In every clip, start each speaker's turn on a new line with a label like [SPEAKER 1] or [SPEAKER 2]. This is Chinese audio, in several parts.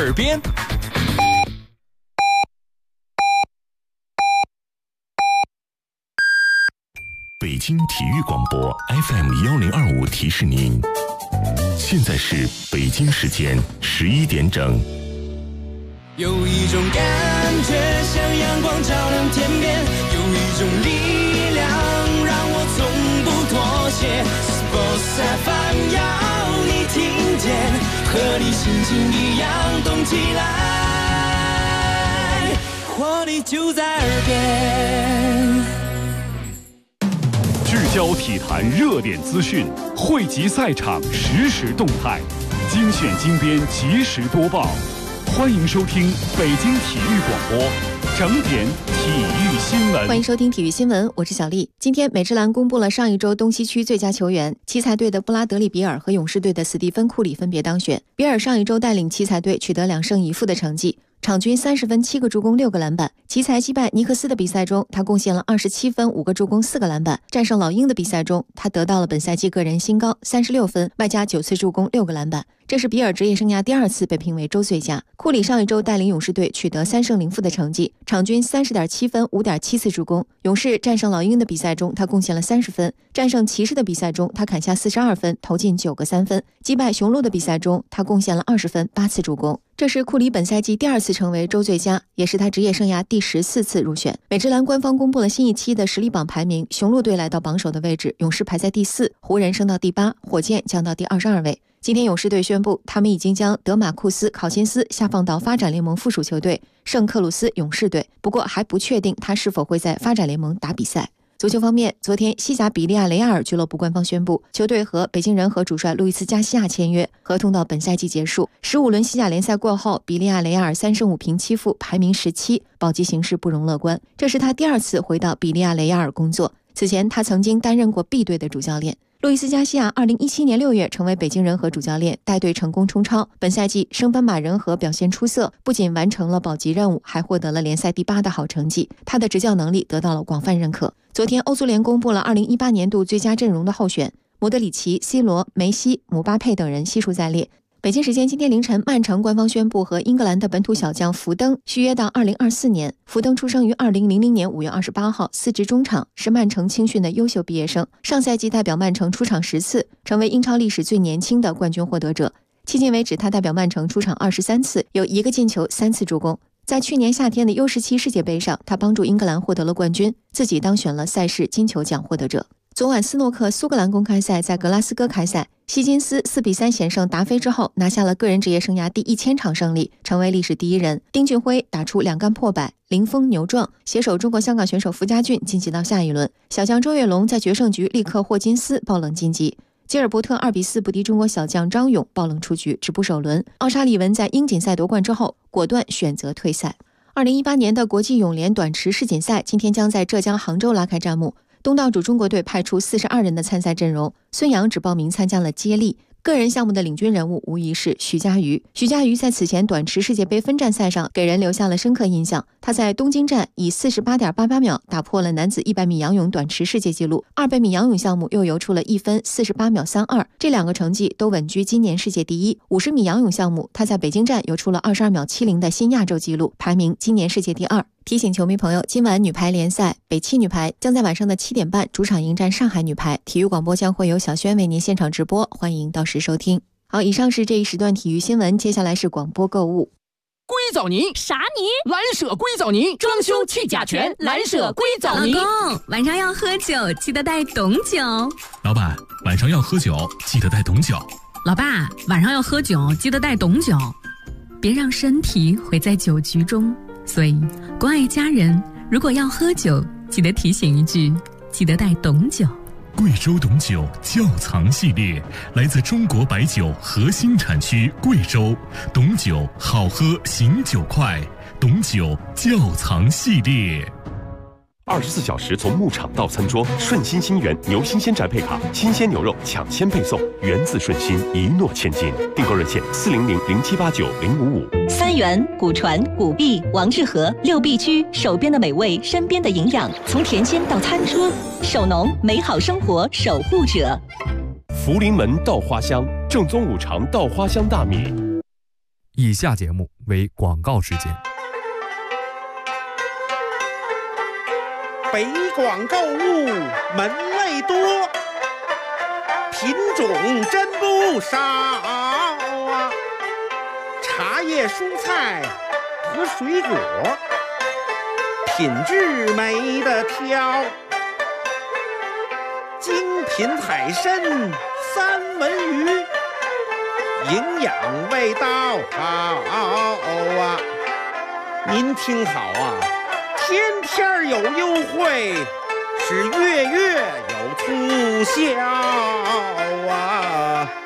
[SPEAKER 1] 耳边。
[SPEAKER 2] 北京体育广播 FM1025提示您，现在是北京时间11点整。
[SPEAKER 1] 有一种感觉像阳光照亮天边，有一种力量让我从不妥协。Sports FM 要你听见，和你心情一样动起来，活力就在耳边。
[SPEAKER 3] 聚焦体坛热点资讯，汇集赛场实时动态，精选精编及时播报。欢迎收听北京体育广播整点体育新闻。
[SPEAKER 4] 欢迎收听体育新闻，我是小丽。今天美职篮公布了上一周东西区最佳球员，奇才队的布拉德利·比尔和勇士队的斯蒂芬·库里分别当选。比尔上一周带领奇才队取得2胜1负的成绩，场均30分7个助攻6个篮板。奇才击败尼克斯的比赛中，他贡献了27分5个助攻4个篮板。战胜老鹰的比赛中，他得到了本赛季个人新高36分，外加9次助攻6个篮板。这是比尔职业生涯第2次被评为周最佳。库里上一周带领勇士队取得3胜0负的成绩，场均30.7分5.7次助攻。勇士战胜老鹰的比赛中，他贡献了30分；战胜骑士的比赛中，他砍下42分，投进9个3分；击败雄鹿的比赛中，他贡献了20分8次助攻。这是库里本赛季第2次成为周最佳，也是他职业生涯第14次入选。美职篮官方公布了新一期的实力榜排名，雄鹿队来到榜首的位置，勇士排在第4，湖人升到第8，火箭降到第22位。今天勇士队宣布，他们已经将德马库斯·考辛斯下放到发展联盟附属球队圣克鲁斯勇士队，不过还不确定他是否会在发展联盟打比赛。足球方面，昨天西甲比利亚雷亚尔俱乐部官方宣布，球队和北京人和主帅路易斯·加西亚签约，合同到本赛季结束。15轮西甲联赛过后，比利亚雷亚尔3胜5平7负，排名17，保级形势不容乐观。这是他第2次回到比利亚雷亚尔工作，此前他曾经担任过 B 队的主教练。路易斯·加西亚2017年6月成为北京人和主教练，带队成功冲超。本赛季升班马人和表现出色，不仅完成了保级任务，还获得了联赛第8的好成绩。他的执教能力得到了广泛认可。昨天欧足联公布了2018年度最佳阵容的候选，莫德里奇、C 罗、梅西、姆巴佩等人悉数在列。北京时间今天凌晨，曼城官方宣布和英格兰的本土小将福登续约到2024年。福登出生于2000年5月28号，司职中场，是曼城青训的优秀毕业生。上赛季代表曼城出场10次，成为英超历史最年轻的冠军获得者。迄今为止，他代表曼城出场23次，有1个进球，3次助攻。在去年夏天的 U17 世界杯上，他帮助英格兰获得了冠军，自己当选了赛事金球奖获得者。昨晚斯诺克苏格兰公开赛在格拉斯哥开赛，希金斯4比3险胜达菲之后，拿下了个人职业生涯第1000场胜利，成为历史第1人。丁俊晖打出2杆破百，零封牛撞，携手中国香港选手傅家俊晋级到下一轮。小将周跃龙在决胜局力克霍金斯，爆冷晋级。吉尔伯特2比4不敌中国小将张勇，爆冷出局，止步首轮。奥沙利文在英锦赛夺冠之后，果断选择退赛。2018年的国际泳联短池世锦赛今天将在浙江杭州拉开战幕。东道主中国队派出42人的参赛阵容，孙杨只报名参加了接力。个人项目的领军人物无疑是徐嘉余。徐嘉余在此前短池世界杯分站赛上给人留下了深刻印象。他在东京站以 48.88 秒打破了男子100米仰泳短池世界纪录，200米仰泳项目又游出了1分48秒32，这2个成绩都稳居今年世界第1。50米仰泳项目，他在北京站游出了22秒70的新亚洲纪录，排名今年世界第2。提醒球迷朋友，今晚女排联赛，北汽女排将在晚上的7点半主场迎战上海女排。体育广播将会由小轩为您现场直播，欢迎到时收听。好，以上是这一时段体育新闻，接下来是广播购物。
[SPEAKER 5] 硅藻泥
[SPEAKER 6] 啥泥？
[SPEAKER 5] 蓝舍硅藻泥，装修去甲醛，蓝舍硅藻泥。
[SPEAKER 6] 老公，晚上要喝酒，记得带董酒。
[SPEAKER 7] 老板，晚上要喝酒，记得带董酒。
[SPEAKER 6] 老爸，晚上要喝酒，记得带董酒。别让身体毁在酒局中。所以关爱家人，如果要喝酒，记得提醒一句，记得带董酒。
[SPEAKER 7] 贵州董酒窖藏系列，来自中国白酒核心产区贵州，董酒好喝醒酒快，董酒窖藏系列。
[SPEAKER 8] 24小时从牧场到餐桌，顺心新源牛新鲜宅配卡，新鲜牛肉抢先配送，源自顺心，一诺千金。订购热线40007890555。
[SPEAKER 9] 三元、古传、古币、王致和6必居，手边的美味，身边的营养，从甜鲜到餐桌，守农，美好生活守护者。
[SPEAKER 8] 福临门稻花香，正宗五常稻花香大米。
[SPEAKER 10] 以下节目为广告时间。
[SPEAKER 11] 北广购物门类多，品种真不少啊！茶叶、蔬菜和水果，品质没得挑。精品海参、三文鱼，营养味道好啊！您听好啊，天天有优惠，是月月有促销啊！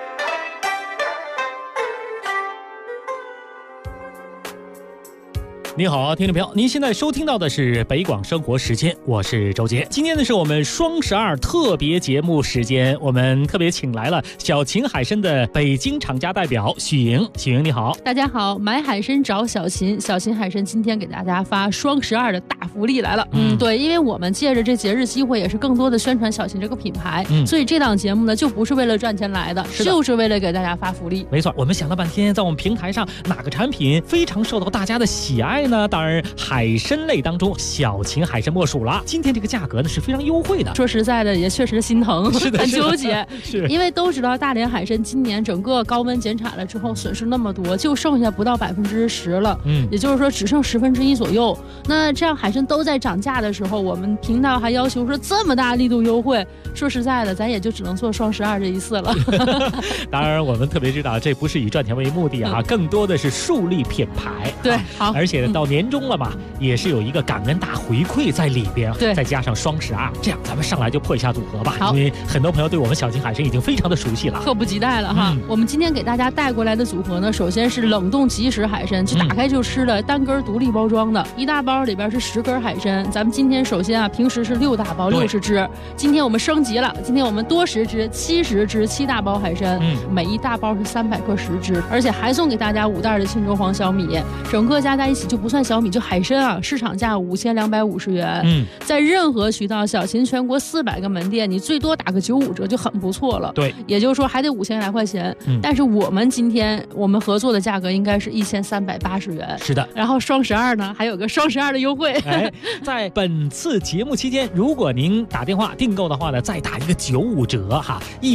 [SPEAKER 12] 你好，听众朋友，您现在收听到的是北广生活时间，我是周杰。今天呢是我们双12特别节目时间，我们特别请来了小秦海参的北京厂家代表许莹。许莹你好。
[SPEAKER 13] 大家好，买海参找小秦，小秦海参今天给大家发双12的大福利来了。对，因为我们借着这节日机会，也是更多的宣传小秦这个品牌，所以这档节目呢就不是为了赚钱来的，就是为了给大家发福利。
[SPEAKER 12] 没错，我们想了半天，在我们平台上哪个产品非常受到大家的喜爱呢？当然海参类当中小秦海参莫属了。今天这个价格呢是非常优惠的，
[SPEAKER 13] 说实在的也确实心疼，很纠结。
[SPEAKER 12] 是
[SPEAKER 13] 因为都知道大连海参今年整个高温减产了之后损失那么多，就剩下不到10%了，也就是说只剩1/10左右。那这样海参都在涨价的时候，我们频道还要求说这么大力度优惠，说实在的咱也就只能做双12这一次了。
[SPEAKER 12] 当然我们特别知道这不是以赚钱为目的啊，更多的是树立品牌。
[SPEAKER 13] 对，好，
[SPEAKER 12] 而且到年终了嘛，也是有一个感恩大回馈在里边，
[SPEAKER 13] 对，
[SPEAKER 12] 再加上双12，这样咱们上来就破一下组合吧。
[SPEAKER 13] 好，
[SPEAKER 12] 因为很多朋友对我们小秦海参已经非常的熟悉了，
[SPEAKER 13] 迫不及待了哈。我们今天给大家带过来的组合呢，首先是冷冻即食海参，就打开就吃的，单根独立包装的，一大包里边是10根海参。咱们今天首先啊，平时是6大包60只，今天我们升级了，今天我们多10只70只7大包海参，每一大包是300克10只，而且还送给大家5袋的沁州黄小米，整个加在一起就不算小米，就海参啊，市场价5250元。在任何渠道，小秦全国400个门店，你最多打个95折就很不错了。
[SPEAKER 12] 对，
[SPEAKER 13] 也就是说还得5000来块钱。但是我们今天我们合作的价格应该是1380元。
[SPEAKER 12] 是的，
[SPEAKER 13] 然后双12呢还有个双12的优惠。
[SPEAKER 12] 在本次节目期间，如果您打电话订购的话呢，再打一个95折哈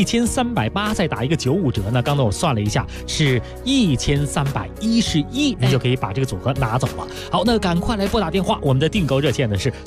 [SPEAKER 12] ，1380再打一个95折呢，刚才我算了一下是1311，你就可以把这个组合拿走了。好，那赶快来拨打电话，我们的订购热线呢是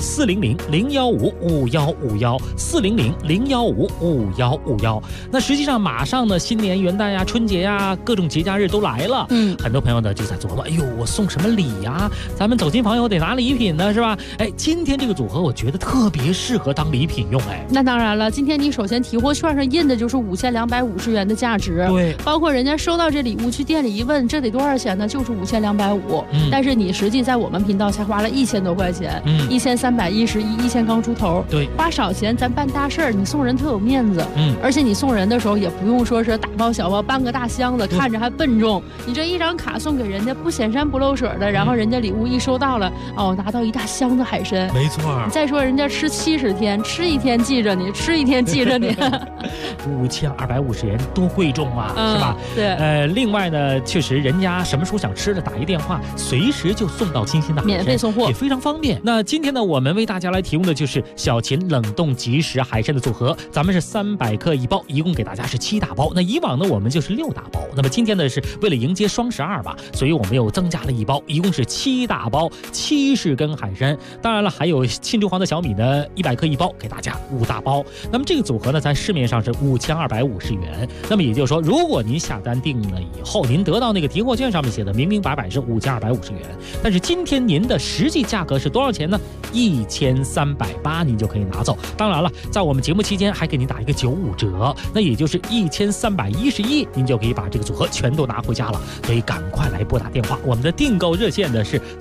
[SPEAKER 12] 400-015-5151，400-015-5151。那实际上马上呢，新年元旦呀、春节呀，各种节假日都来了。很多朋友呢就在琢磨，哎呦，我送什么礼呀？咱们走亲访友得拿礼品呢，是吧？今天这个组合我觉得特别适合当礼品用。
[SPEAKER 13] 那当然了，今天你首先提货券上印的就是5250元的价值，
[SPEAKER 12] 对，
[SPEAKER 13] 包括人家收到这礼物去店里一问，这得多少钱呢？就是5250，但是你实际在我们频道才花了1000多块钱，1311，1000刚出头，
[SPEAKER 12] 对，
[SPEAKER 13] 花少钱咱办大事儿，你送人特有面子，而且你送人的时候也不用说是大包小包搬个大箱子，看着还笨重，你这一张卡送给人家不显山不漏水的，然后人家礼物一收到了，拿到一大箱子海参，
[SPEAKER 12] 没错。
[SPEAKER 13] 再说人家吃70天，吃一天记着你，吃一天记着你
[SPEAKER 12] ，5250元多贵重啊，是吧？
[SPEAKER 13] 对，
[SPEAKER 12] 另外呢，确实人家什么时候想吃的，打一电话，随时就送到新鲜的海参，
[SPEAKER 13] 免费送货，
[SPEAKER 12] 也非常方便。那今天呢，我们为大家来提供的就是小秦冷冻即食海参的组合，咱们是300克一包，一共给大家是7大包。那以往呢，我们就是6大包。那么今天呢，是为了迎接双12吧，所以我们又增加了一包，一共是7大包，70根海参。当然了，还有沁州黄的小米呢，100克一包，给大家5大包。那么这个组合呢，在市面上是5250元。那么也就是说，如果您下单定了以后，您得到那个提货券上面写的明明白白是5250元，但是今天您的实际价格是多少钱呢？1380，您就可以拿走。当然了，在我们节目期间还给您打一个95折，那也就是1311，您就可以把这个组合全都拿回家了。所以赶快来拨打电话，我们的订购热线呢是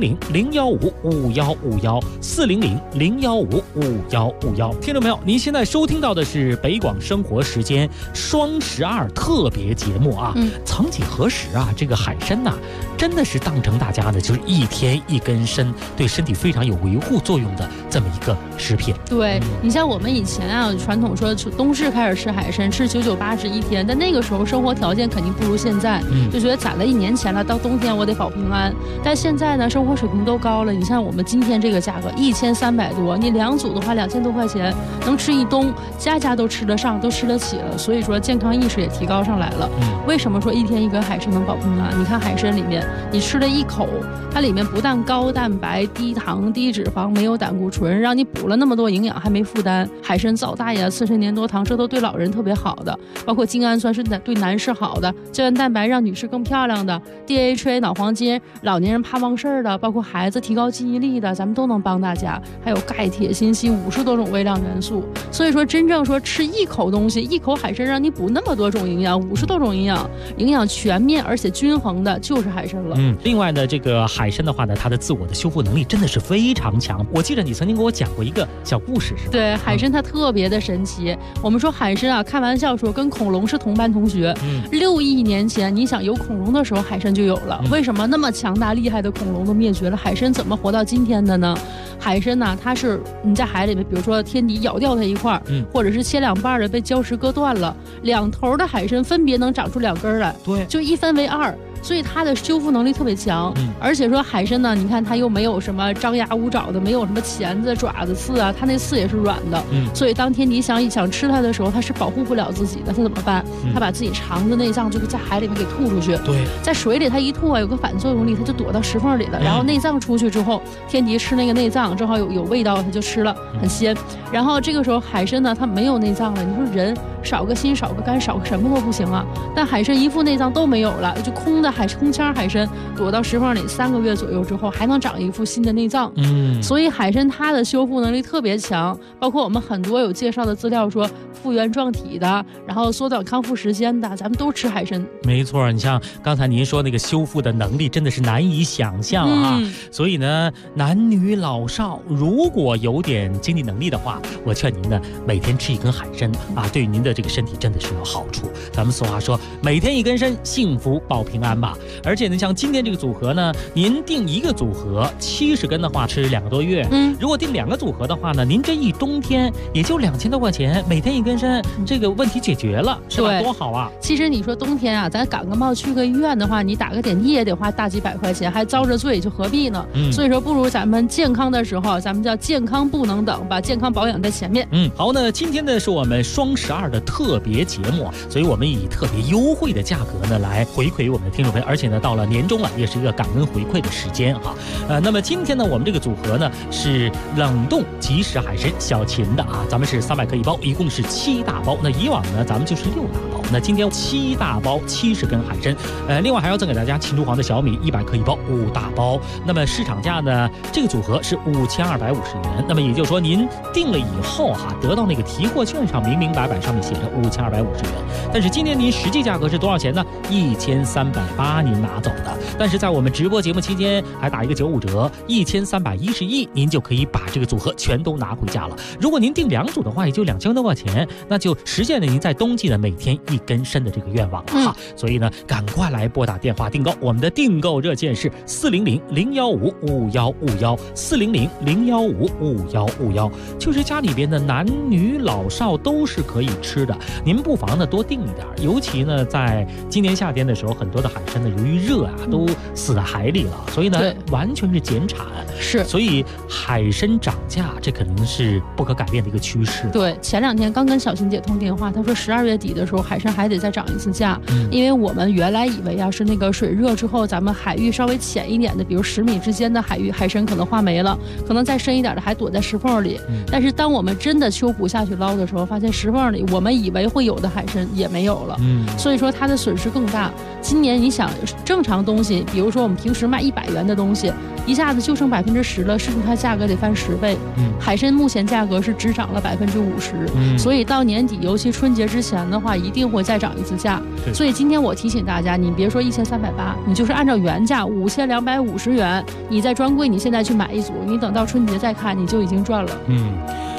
[SPEAKER 12] 400-015-5151，400-015-5151。听众朋友，您现在收听到的是北广生活时间双12特别节目啊。曾几何时啊，这个海参呐，真的是当成大家的就是一天一根参，对身体非常有维护作用的这么一个食品。
[SPEAKER 13] 对，你像我们以前啊，传统说冬至开始吃海参，吃998一天，但那个时候生活条件肯定不如现在，就觉得攒了1年钱了，到冬天我得保平安。但现在呢，生活水平都高了，你像我们今天这个价格1300多，你2组的话2000多块钱，能吃一冬，家家都吃得上，都吃得起了。所以说健康意识也提高上来了。为什么说一天一根海参能保平安？你看海参里面，你吃了一口，它里面不但高蛋白、低糖、低脂肪，没有胆固醇，让你补了那么多营养还没负担。海参皂大呀、刺参粘多糖，这都对老人特别好的，包括精氨酸是对男士好的，胶原蛋白让女士更漂亮的， DHA 脑黄金，老年人怕忘事儿的，包括孩子提高记忆力的，咱们都能帮大家。还有钙、铁、锌、硒50多种微量元素。所以说真正说吃一口东西，一口海参让你补那么多种营养，50多种营养，营养全面而且均衡的就是海参了。
[SPEAKER 12] 另外呢，这个海参的话呢，它的自我的修复能力真的是非常强。我记得你曾经给我讲过一个小故事，是吧？
[SPEAKER 13] 对，海参它特别的神奇。我们说海参啊，开玩笑说跟恐龙是同班同学。6亿年前，你想有恐龙的时候，海参就有了。为什么那么强大厉害的恐龙都灭绝了，海参怎么活到今天的呢？海参呢，它是你在海里面，比如说天敌咬掉它一块，或者是切2半的被礁石割断了，2头的海参分别能长出2根来，对，就一分为2。所以它的修复能力特别强，而且说海参呢，你看它又没有什么张牙舞爪的，没有什么钳子、爪子、刺啊，它那刺也是软的，所以当天敌想吃它的时候，它是保护不了自己的，它怎么办？它把自己肠子内脏就在海里面给吐出去，对，在水里它一吐啊，有个反作用力，它就躲到石缝里了，然后内脏出去之后，天敌吃那个内脏，正好有味道，它就吃了，很鲜。然后这个时候海参呢，它没有内脏了，你说人少个心少个肝少个什么都不行啊，但海参一副内脏都没有了，就空腔海参躲到石缝里3个月左右之后，还能长一副新的内脏。所以海参它的修复能力特别强，包括我们很多有介绍的资料说复原状体的，然后缩短康复时间的，咱们都吃海参。
[SPEAKER 12] 没错，你像刚才您说那个修复的能力真的是难以想象啊。所以呢，男女老少如果有点经济能力的话，我劝您呢每天吃一根海参啊，对于您的这个身体真的是有好处。咱们俗话说，每天一根参，幸福保平安吧。而且呢，像今天这个组合呢，您订一个组合70根的话，吃2个多月。如果订2个组合的话呢，您这一冬天也就2000多块钱，每天一根参，这个问题解决了，是吧？多好啊！
[SPEAKER 13] 其实你说冬天啊，咱感个冒去个医院的话，你打个点滴也得花大几百块钱，还遭着罪，就何必呢？所以说，不如咱们健康的时候，咱们叫健康不能等，把健康保养在前面。
[SPEAKER 12] 好，那今天呢是我们双12的特别节目，所以我们以特别优惠的价格呢来回馈我们的听众朋友，而且呢到了年终了，也是一个感恩回馈的时间哈。那么今天呢，我们这个组合呢是冷冻即食海参小秦的啊，咱们是300克一包，一共是7大包。那以往呢，咱们就是6大包。那今天7大包70根海参，另外还要赠给大家秦珠黄的小米100克一包，5大包。那么市场价呢，这个组合是5250元。那么也就是说，您订了以后哈，得到那个提货券上明明白白上面写着5250元，但是今天您实际价格是多少钱呢？1380您拿走的。但是在我们直播节目期间还打一个95折，1311，您就可以把这个组合全都拿回家了。如果您订2组的话，也就2000多块钱，那就实现了您在冬季的每天1根参的这个愿望了哈。所以呢，赶快来拨打电话订购，我们的订购热线是400-015-5151，400-015-5151，就是家里边的男女老少都是可以吃的。您不妨呢多订一点，尤其呢在今年夏天的时候，很多的海参呢由于热啊都死在海里了，所以呢完全是减产，
[SPEAKER 13] 是，
[SPEAKER 12] 所以海参涨价这肯定是不可改变的一个趋势。
[SPEAKER 13] 对，前2天刚跟小琴姐通电话，她说12月底的时候海参还得再涨一次价，因为我们原来以为啊是那个水热之后，咱们海域稍微浅一点的，比如10米之间的海域海参可能化没了，可能再深一点的还躲在石缝里。但是当我们真的秋捕下去捞的时候，发现石缝里我们以为会有的海参也没有了，所以说它的损失更大。今年你想正常东西，比如说我们平时卖100元的东西，一下子就剩10%了，是不是它价格得翻10倍？海参目前价格是只涨了50%，所以到年底，尤其春节之前的话，一定会再涨一次价。所以今天我提醒大家，你别说1380，你就是按照原价5250元，你在专柜你现在去买一组，你等到春节再看，你就已经赚了。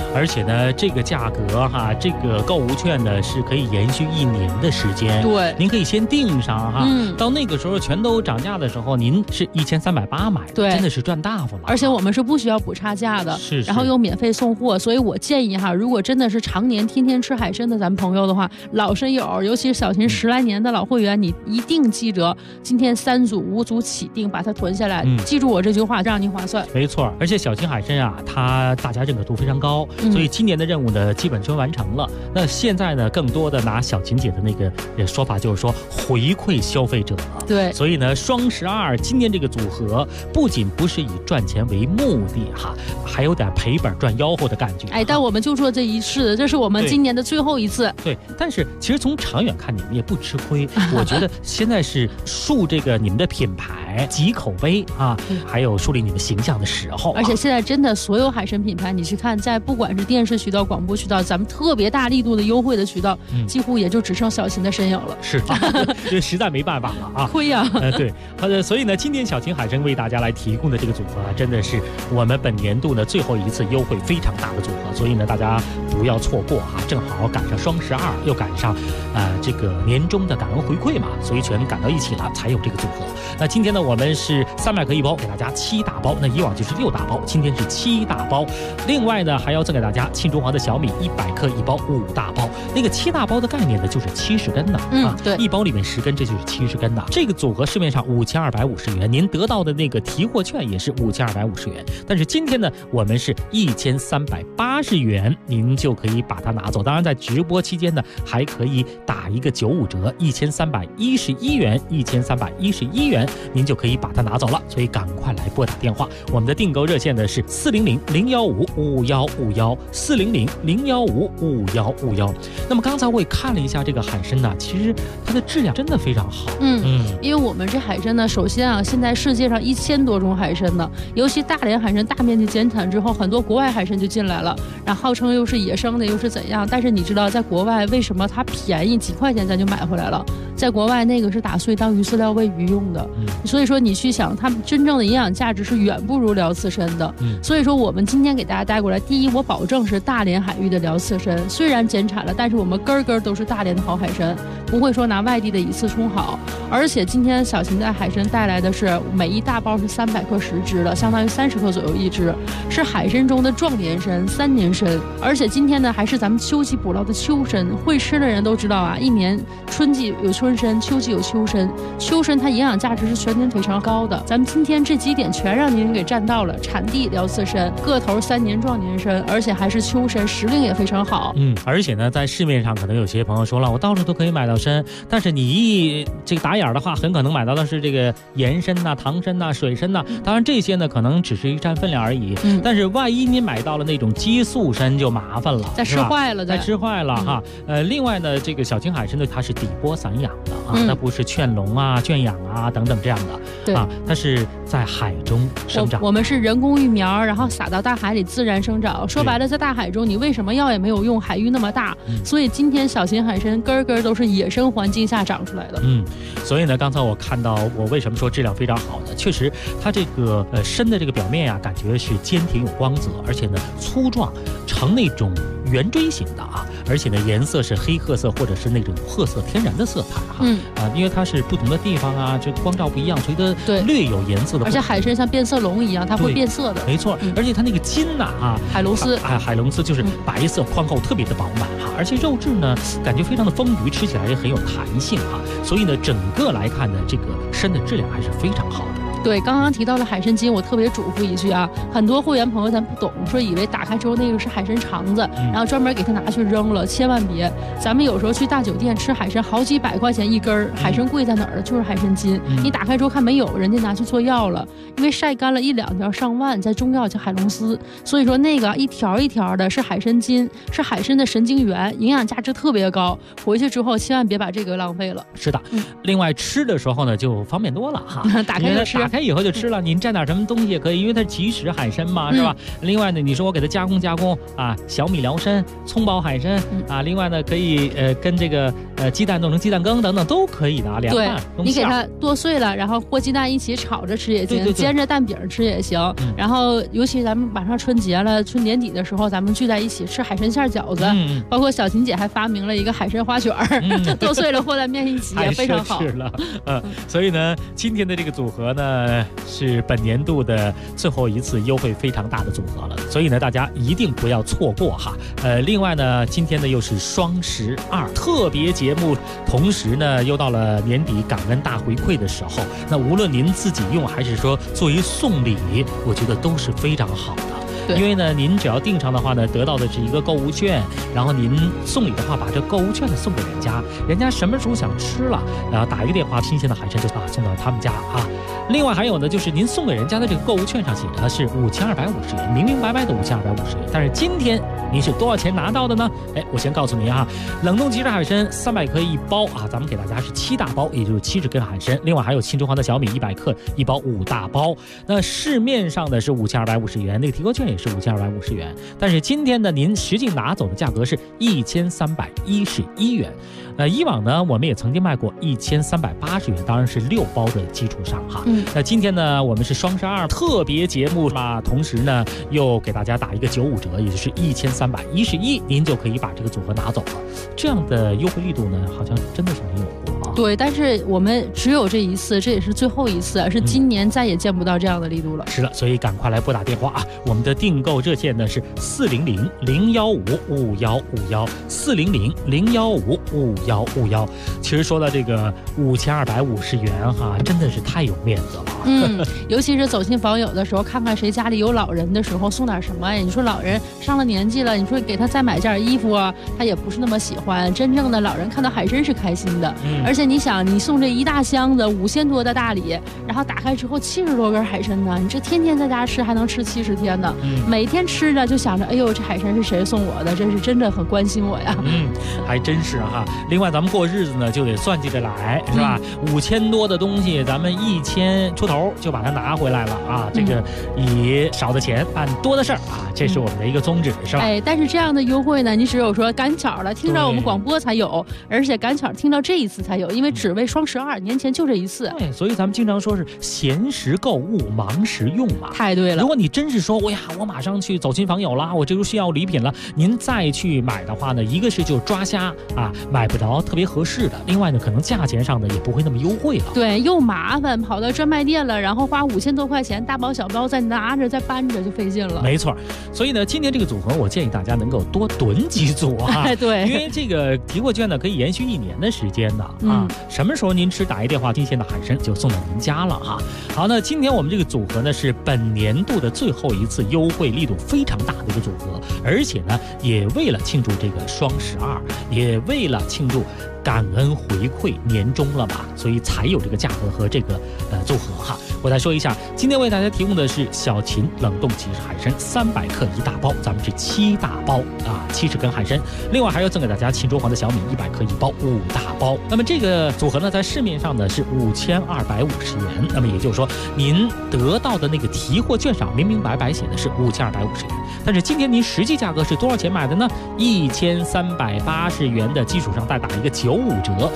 [SPEAKER 12] 而且呢，这个价格哈，这个购物券呢是可以延续1年的时间。
[SPEAKER 13] 对，
[SPEAKER 12] 您可以先订上哈，到那个时候全都涨价的时候，您是1380买的，
[SPEAKER 13] 对，
[SPEAKER 12] 真的是赚大发了。
[SPEAKER 13] 而且我们是不需要补差价的，
[SPEAKER 12] 是，
[SPEAKER 13] 然后又免费送货，所以我建议哈，如果真的是常年天天吃海参的咱们朋友的话，老参友，尤其是小秦10来年的老会员，你一定记得今天3组5组起订，把它囤下来，记住我这句话，让您划算。
[SPEAKER 12] 没错，而且小秦海参啊，它大家认可度非常高，所以今年的任务呢，基本就完成了。那现在呢，更多的拿小秦姐的那个说法，就是说回馈消费者。
[SPEAKER 13] 对，
[SPEAKER 12] 所以呢，双12今年这个组合不仅不是以赚钱为目的哈，还有点赔本赚吆喝的感觉。
[SPEAKER 13] 哎，但我们就做这一次，这是我们今年的最后一次。
[SPEAKER 12] 对，但是其实从长远看，你们也不吃亏。我觉得现在是树这个你们的品牌、集口碑啊，还有树立你们形象的时候。
[SPEAKER 13] 而且现在真的所有海参品牌，你去看，在不管是电视渠道、广播渠道，咱们特别大力度的优惠的渠道，几乎也就只剩小秦的身影了。
[SPEAKER 12] 是，这实在没办法了啊，
[SPEAKER 13] 亏呀。
[SPEAKER 12] 对，所以呢，今天小秦海参为大家来提供的这个组合啊，真的是我们本年度呢最后一次优惠非常大的组合，所以呢，大家不要错过哈，正好赶上双12，又赶上这个年终的感恩回馈嘛，所以全赶到一起了，才有这个组合。那今天呢，我们是300克1包，给大家7大包，那以往就是6大包，今天是7大包。另外呢，还要赠给大家庆中华的小米100克1包5大包。那个7大包的概念呢，就是70根的
[SPEAKER 13] 对
[SPEAKER 12] ，1包里面10根，这就是70根的。这个组合市面上5250元，您得到的那个提货券也是5250元。但是今天呢，我们是1380元，您就可以把它拿走。当然，在直播期间呢，还可以打一个95折，1311元，1311元，您就可以把它拿走了。所以赶快来拨打电话，我们的订购热线呢是400-015-5151，400-015-5151。那么刚才我也看了一下这个海参呢，其实它的质量真的非常好。
[SPEAKER 13] 因为我们这海参呢，首先啊，现在世界上1000多种海参呢，尤其大连海参大面积减产之后，很多国外海参就进来了，然后号称又是野生的，又是怎样？但是你知道，在国外为什么它便宜几块钱咱就买回来了？在国外那个是打碎当鱼饲料喂鱼用的，所以说你去想，它们真正的营养价值是远不如辽刺参的。所以说我们今天给大家带过来，第一，我保证是大连海域的辽刺参，虽然减产了，但是我们根根都是大连的好海参，不会说拿外地的以次充好。而且今天小秦在海参带来的是每一大包是300克10只的，相当于30克左右一只，是海参中的壮年参、3年参。而且今天呢，还是咱们秋季捕捞的秋参，会吃的人都知道啊，一年春季有春参，秋季有秋参，秋参它营养价值是全年非常高的。咱们今天这几点全让您给占到了，产地辽刺参，个头3年壮年参，而且还是秋参，时令也非常好。
[SPEAKER 12] 而且呢，在市面上可能有些朋友说了，我到处都可以买到参，但是你这个打眼的话，很可能买到的是这个盐参呐、糖参呐、水参呐，当然这些呢可能只是一占分量而已。但是万一您买到了那种激素参就麻烦了，
[SPEAKER 13] 再吃坏了，
[SPEAKER 12] 再吃坏了哈。另外呢，这个小秦海参呢，它是底波散养的啊，它不是圈笼啊、圈养啊等等这样的，
[SPEAKER 13] 对啊，
[SPEAKER 12] 它是在海中生长。
[SPEAKER 13] 我们是人工育苗，然后撒到大海里自然生长。说白了，在大海中你为什么药也没有用，海域那么大，所以今天小秦海参根根都是野生环境下长出来的。
[SPEAKER 12] 所以呢，刚才我看到，我为什么说质量非常好呢？确实，它这个参的这个表面呀，感觉是坚挺有光泽，而且呢粗壮，呈那种圆锥形的啊，而且呢颜色是黑褐色或者是那种褐色天然的色彩哈。因为它是不同的地方啊，这光照不一样，所以它略有颜色的。
[SPEAKER 13] 而且海参像变色龙一样，它会变色的。
[SPEAKER 12] 没错，而且它那个筋呐
[SPEAKER 13] 海龙丝
[SPEAKER 12] 海龙丝就是白色宽厚，特别的饱满哈，而且肉质呢感觉非常的丰腴，吃起来也很有弹性哈。所以呢，整个来看呢，这个参的质量还是非常好的。
[SPEAKER 13] 对，刚刚提到了海参筋，我特别嘱咐一句啊，很多会员朋友咱不懂，说以为打开之后那个是海参肠子，然后专门给它拿去扔了，千万别。咱们有时候去大酒店吃海参，好几百块钱一根，海参贵在哪儿？就是海参筋。你打开之后看没有，人家拿去做药了，因为晒干了1、2条上万，在中药叫海龙丝，所以说那个一条一条的是海参筋，是海参的神经元，营养价值特别高。回去之后千万别把这个浪费了。
[SPEAKER 12] 是的，另外吃的时候呢就方便多了哈，
[SPEAKER 13] 打开就吃。
[SPEAKER 12] 打开以后就吃了。您蘸点什么东西也可以，因为它是即食海参嘛，是吧？另外呢，你说我给它加工啊，小米辽参、葱爆海参啊，另外呢可以跟这个鸡蛋弄成鸡蛋羹等等都可以的啊。凉拌，
[SPEAKER 13] 你给它剁碎了，然后和鸡蛋一起炒着吃也行，煎着蛋饼吃也行。然后尤其咱们马上春节了，春年底的时候，咱们聚在一起吃海参馅饺子，包括小琴姐还发明了一个海参花卷剁碎了和在面一起也非常好。
[SPEAKER 12] 是了，所以呢，今天的这个组合呢是本年度的最后一次优惠非常大的组合了，所以呢大家一定不要错过哈。另外呢，今天呢又是双12特别节目，同时呢又到了年底感恩大回馈的时候，那无论您自己用还是说作为送礼，我觉得都是非常好的。因为呢，您只要订上的话呢，得到的是一个购物券，然后您送礼的话，把这购物券呢送给人家，人家什么时候想吃了，然后打一个电话，新鲜的海参就送到他们家啊。另外还有呢，就是您送给人家的这个购物券上写的是5250元，明明白白的5250元，但是今天您是多少钱拿到的呢？我先告诉您啊，冷冻即食海参300克1包啊，咱们给大家是7大包，也就是70根海参，另外还有青城黄的小米100克1包5大包。那市面上的是5250元，那个提购券也是5250元，但是今天呢，您实际拿走的价格是1311元。以往呢，我们也曾经卖过1380元，当然是6包的基础上哈。那今天呢，我们是双12特别节目嘛，同时呢又给大家打一个95折，也就是1311，您就可以把这个组合拿走了。这样的优惠力度呢，好像真的是没有过啊。
[SPEAKER 13] 对，但是我们只有这一次，这也是最后一次，是今年再也见不到这样的力度了。
[SPEAKER 12] 是的，所以赶快来拨打电话啊！我们的订购热线呢是400-015-5151，400-015-5151。其实说到这个5250元哈，真的是太有面子了。
[SPEAKER 13] 尤其是走亲访友的时候，看看谁家里有老人的时候，送点什么呀？你说老人上了年纪了，你说给他再买件衣服啊，他也不是那么喜欢。真正的老人看到海参是开心的，而且你想，你送这一大箱子5000多的大礼，然后打开之后70多根海参呢，你这天天在家吃还能吃70天呢。每天吃着就想着，哎呦，这海参是谁送我的？这是真的很关心我呀。
[SPEAKER 12] 还真是哈。另外咱们过日子呢就得算计着来，是吧？5000多的东西，咱们1000出头就把它拿回来了啊！这个以少的钱办多的事儿啊，这是我们的一个宗旨，是吧？
[SPEAKER 13] 但是这样的优惠呢，你只有说赶巧了听到我们广播才有，而且赶巧听到这一次才有，因为只为双12年前就这一次。
[SPEAKER 12] 对，所以咱们经常说是闲时购物，忙时用嘛。
[SPEAKER 13] 太对了。
[SPEAKER 12] 如果你真是说，我马上去走亲访友啦，我这就需要礼品了，您再去买的话呢，一个是就抓瞎啊，买不着特别合适的；另外呢，可能价钱上呢也不会那么优惠了。
[SPEAKER 13] 对，又麻烦，跑到专卖店了，然后花5000多块钱，大包小包再拿着再搬着就费劲了。
[SPEAKER 12] 没错，所以呢，今天这个组合我建议大家能够多囤几组啊。
[SPEAKER 13] 对，
[SPEAKER 12] 因为这个提货券呢可以延续1年的时间的啊。什么时候您吃打一电话，新鲜的海参就送到您家了哈。好，那今天我们这个组合呢是本年度的最后一次优惠力度非常大的一个组合，而且呢也为了庆祝这个双12，也为了庆祝感恩回馈年终了吧，所以才有这个价格和这个组合哈。我再说一下，今天为大家提供的是小秦冷冻即食海参300克1大包，咱们是7大包啊，70根海参，另外还要赠给大家秦卓黄的小米100克1包5大包。那么这个组合呢，在市面上呢是5250元，那么也就是说，您得到的那个提货券上明明白白写的是5250元，但是今天您实际价格是多少钱买的呢？1380元的基础上再打一个95折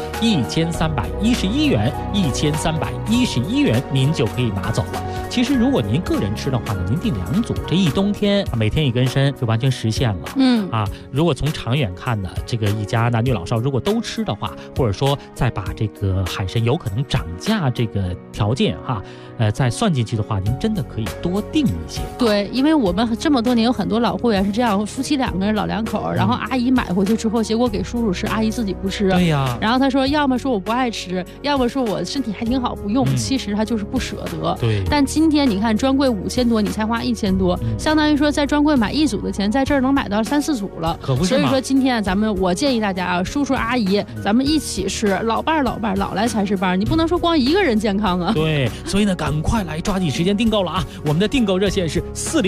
[SPEAKER 12] ，1311元，1311元，您就可以拿走了。其实如果您个人吃的话呢，您订2组，这一冬天每天1根参就完全实现了。如果从长远看呢，这个一家男女老少如果都吃的话，或者说再把这个海参有可能涨价这个条件哈，再算进去的话，您真的可以多订一些。
[SPEAKER 13] 对，因为我们这么多年有很多老会员是这样，夫妻2个人老2口，然后阿姨买回去之后，结果给叔叔吃，阿姨自己不吃。
[SPEAKER 12] 对呀。
[SPEAKER 13] 然后他说，要么说我不爱吃，要么说我身体还挺好不用，其实他就是不舍得。
[SPEAKER 12] 对。
[SPEAKER 13] 但今天你看专柜5000多，你才花1000多，相当于说在专柜买1组的钱，在这儿能买到3、4组了。
[SPEAKER 12] 可不是
[SPEAKER 13] 嘛。所以说今天我建议大家啊，叔叔阿姨，咱们一起吃，老伴老来才是伴，你不能说光一个人健康啊。
[SPEAKER 12] 对，所以呢，赶快来抓紧时间订购了啊！我们的订购热线是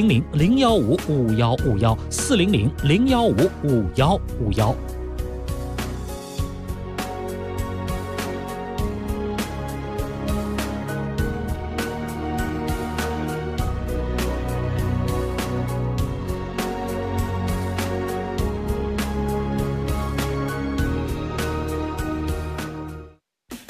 [SPEAKER 12] 400-015-5151，400-015-5151。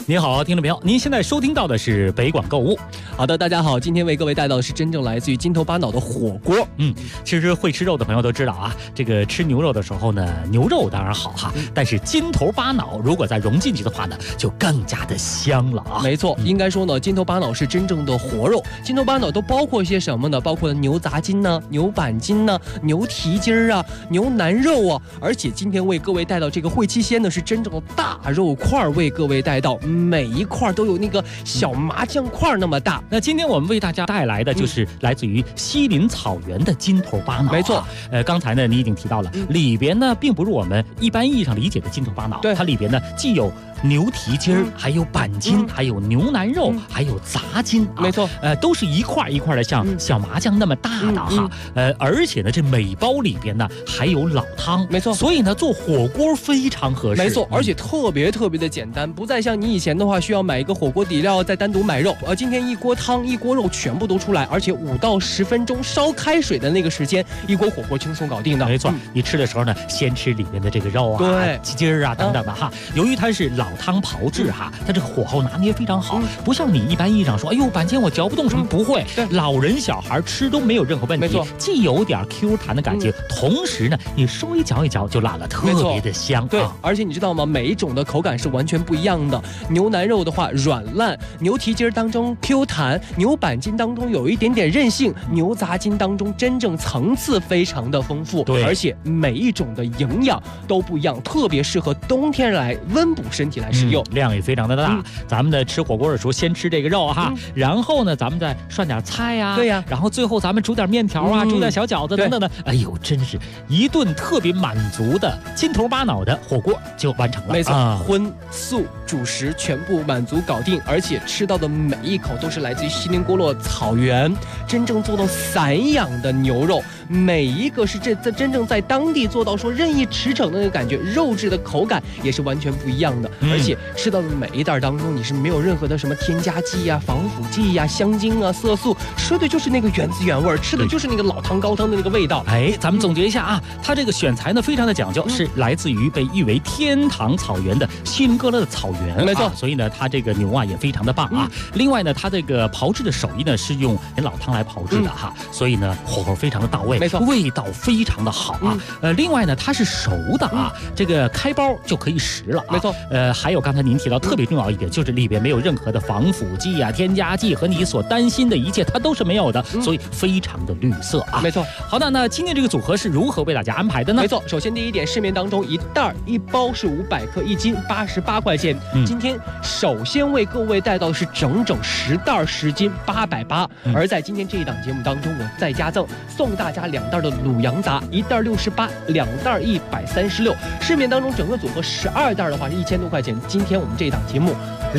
[SPEAKER 12] 您好，听众朋友，您现在收听到的是北广购物。
[SPEAKER 14] 好的，大家好，今天为各位带到的是真正来自于金头巴脑的火锅。
[SPEAKER 12] 其实会吃肉的朋友都知道啊，这个吃牛肉的时候呢，牛肉当然好哈，但是金头巴脑如果再融进去的话呢，就更加的香了啊。
[SPEAKER 14] 没错，应该说呢，金头巴脑是真正的活肉。金头巴脑都包括一些什么呢？包括牛杂筋呢、牛板筋呢、牛蹄筋啊、牛腩肉啊。而且今天为各位带到这个烩七鲜呢，是真正的大肉块为各位带到。每一块都有那个小麻酱块那么大。
[SPEAKER 12] 那今天我们为大家带来的就是来自于西林草原的金头巴脑。
[SPEAKER 14] 没错，
[SPEAKER 12] 刚才呢你已经提到了，里边呢并不是我们一般意义上理解的金头巴脑，
[SPEAKER 14] 对，
[SPEAKER 12] 它里边呢既有牛蹄筋还有板筋，还有牛腩肉，还有杂筋，
[SPEAKER 14] 没错，
[SPEAKER 12] 都是一块一块的，像小麻酱那么大的哈，而且呢这每包里边呢还有老汤，
[SPEAKER 14] 没错，
[SPEAKER 12] 所以呢做火锅非常合适，
[SPEAKER 14] 没错，而且特别的简单，不再像你以前的话需要买一个火锅底料再单独买肉，今天一锅汤一锅肉全部都出来，而且5到10分钟烧开水的那个时间，一锅火锅轻松搞定的。
[SPEAKER 12] 没错，你吃的时候呢，先吃里面的这个肉啊、
[SPEAKER 14] 对，
[SPEAKER 12] 鸡儿啊等等的哈。由于它是老汤炮制哈，它这个火候拿捏非常好，不像你一般意义上说，哎呦板筋我嚼不动什么，不会，老人小孩吃都没有任何问题，
[SPEAKER 14] 没错，
[SPEAKER 12] 既有点 Q 弹的感觉，同时呢你稍微嚼一嚼就辣了，特别的香。
[SPEAKER 14] 对，而且你知道吗？每一种的口感是完全不一样的。牛腩肉的话软烂，牛蹄筋当中 Q 弹，牛板筋当中有一点点韧性，牛杂筋当中真正层次非常的丰富，
[SPEAKER 12] 对，
[SPEAKER 14] 而且每一种的营养都不一样，特别适合冬天来温补身体来食用，
[SPEAKER 12] 量也非常的大。咱们呢吃火锅的时候先吃这个肉哈，然后呢咱们再涮点菜呀，
[SPEAKER 14] 对呀，
[SPEAKER 12] 然后最后咱们煮点面条啊，煮点小饺子等等的，哎呦，真是一顿特别满足的金头巴脑的火锅就完成了。
[SPEAKER 14] 没错，荤素主食全部满足搞定，而且吃到的每一口都是来自于锡林郭勒草原真正做到散养的牛肉，每一个是真正在当地做到说任意驰骋的那个感觉，肉质的口感也是完全不一样的，而且吃到的每一袋当中你是没有任何的什么添加剂呀、防腐剂呀、香精啊、色素，吃的就是那个原汁原味，吃的就是那个老汤高汤的那个味道。
[SPEAKER 12] 哎，咱们总结一下啊，它这个选材呢非常的讲究，是来自于被誉为天堂草原的锡林郭勒的草原，
[SPEAKER 14] 没错，
[SPEAKER 12] 所以呢它这个牛啊也非常的棒啊。另外呢它这个炮制的手艺呢是用老汤来炮制的哈，所以呢火候非常的到位，
[SPEAKER 14] 没错，
[SPEAKER 12] 味道非常的好啊。另外呢它是熟的啊，这个开包就可以食了啊，
[SPEAKER 14] 没错。
[SPEAKER 12] 还有刚才您提到特别重要一点，就是里边没有任何的防腐剂啊、添加剂和你所担心的一切它都是没有的，所以非常的绿色啊。
[SPEAKER 14] 没错。
[SPEAKER 12] 好的，那今天这个组合是如何为大家安排的呢？
[SPEAKER 14] 没错，首先第一点，市面当中一袋一包是500克，1斤88块钱。今天首先为各位带到的是整10袋10斤880，而在今天这一档节目当中，我再加赠送大家2袋的卤羊杂，1袋68，2袋136。市面当中整个组合12袋的话是1000多块钱，今天我们这一档节目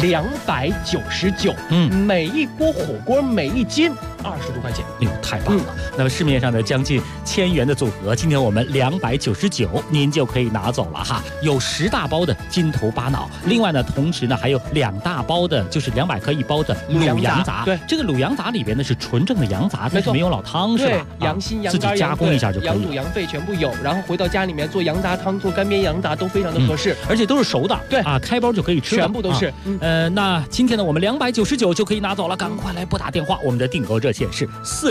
[SPEAKER 14] 299，每一锅火锅每一斤20多块钱，
[SPEAKER 12] 哎呦，太棒了！那么市面上的将近1000元的组合，今天我们299，您就可以拿走了哈。有10大包的金头巴脑，另外呢，同时呢还有2大包的，就是200克1包的卤羊杂。
[SPEAKER 14] 对，
[SPEAKER 12] 这个卤羊杂里边呢是纯正的羊杂，但是没有老汤是吧？
[SPEAKER 14] 羊心、羊
[SPEAKER 12] 自己加工一下就可以了。
[SPEAKER 14] 羊肚、羊肺全部有，然后回到家里面做羊杂汤、做干煸羊杂都非常的合适，
[SPEAKER 12] 而且都是熟的。
[SPEAKER 14] 对
[SPEAKER 12] 啊，开包就可以吃了，
[SPEAKER 14] 全部都是。
[SPEAKER 12] 那今天呢，我们299就可以拿走了，赶快来拨打电话，我们的订购热线是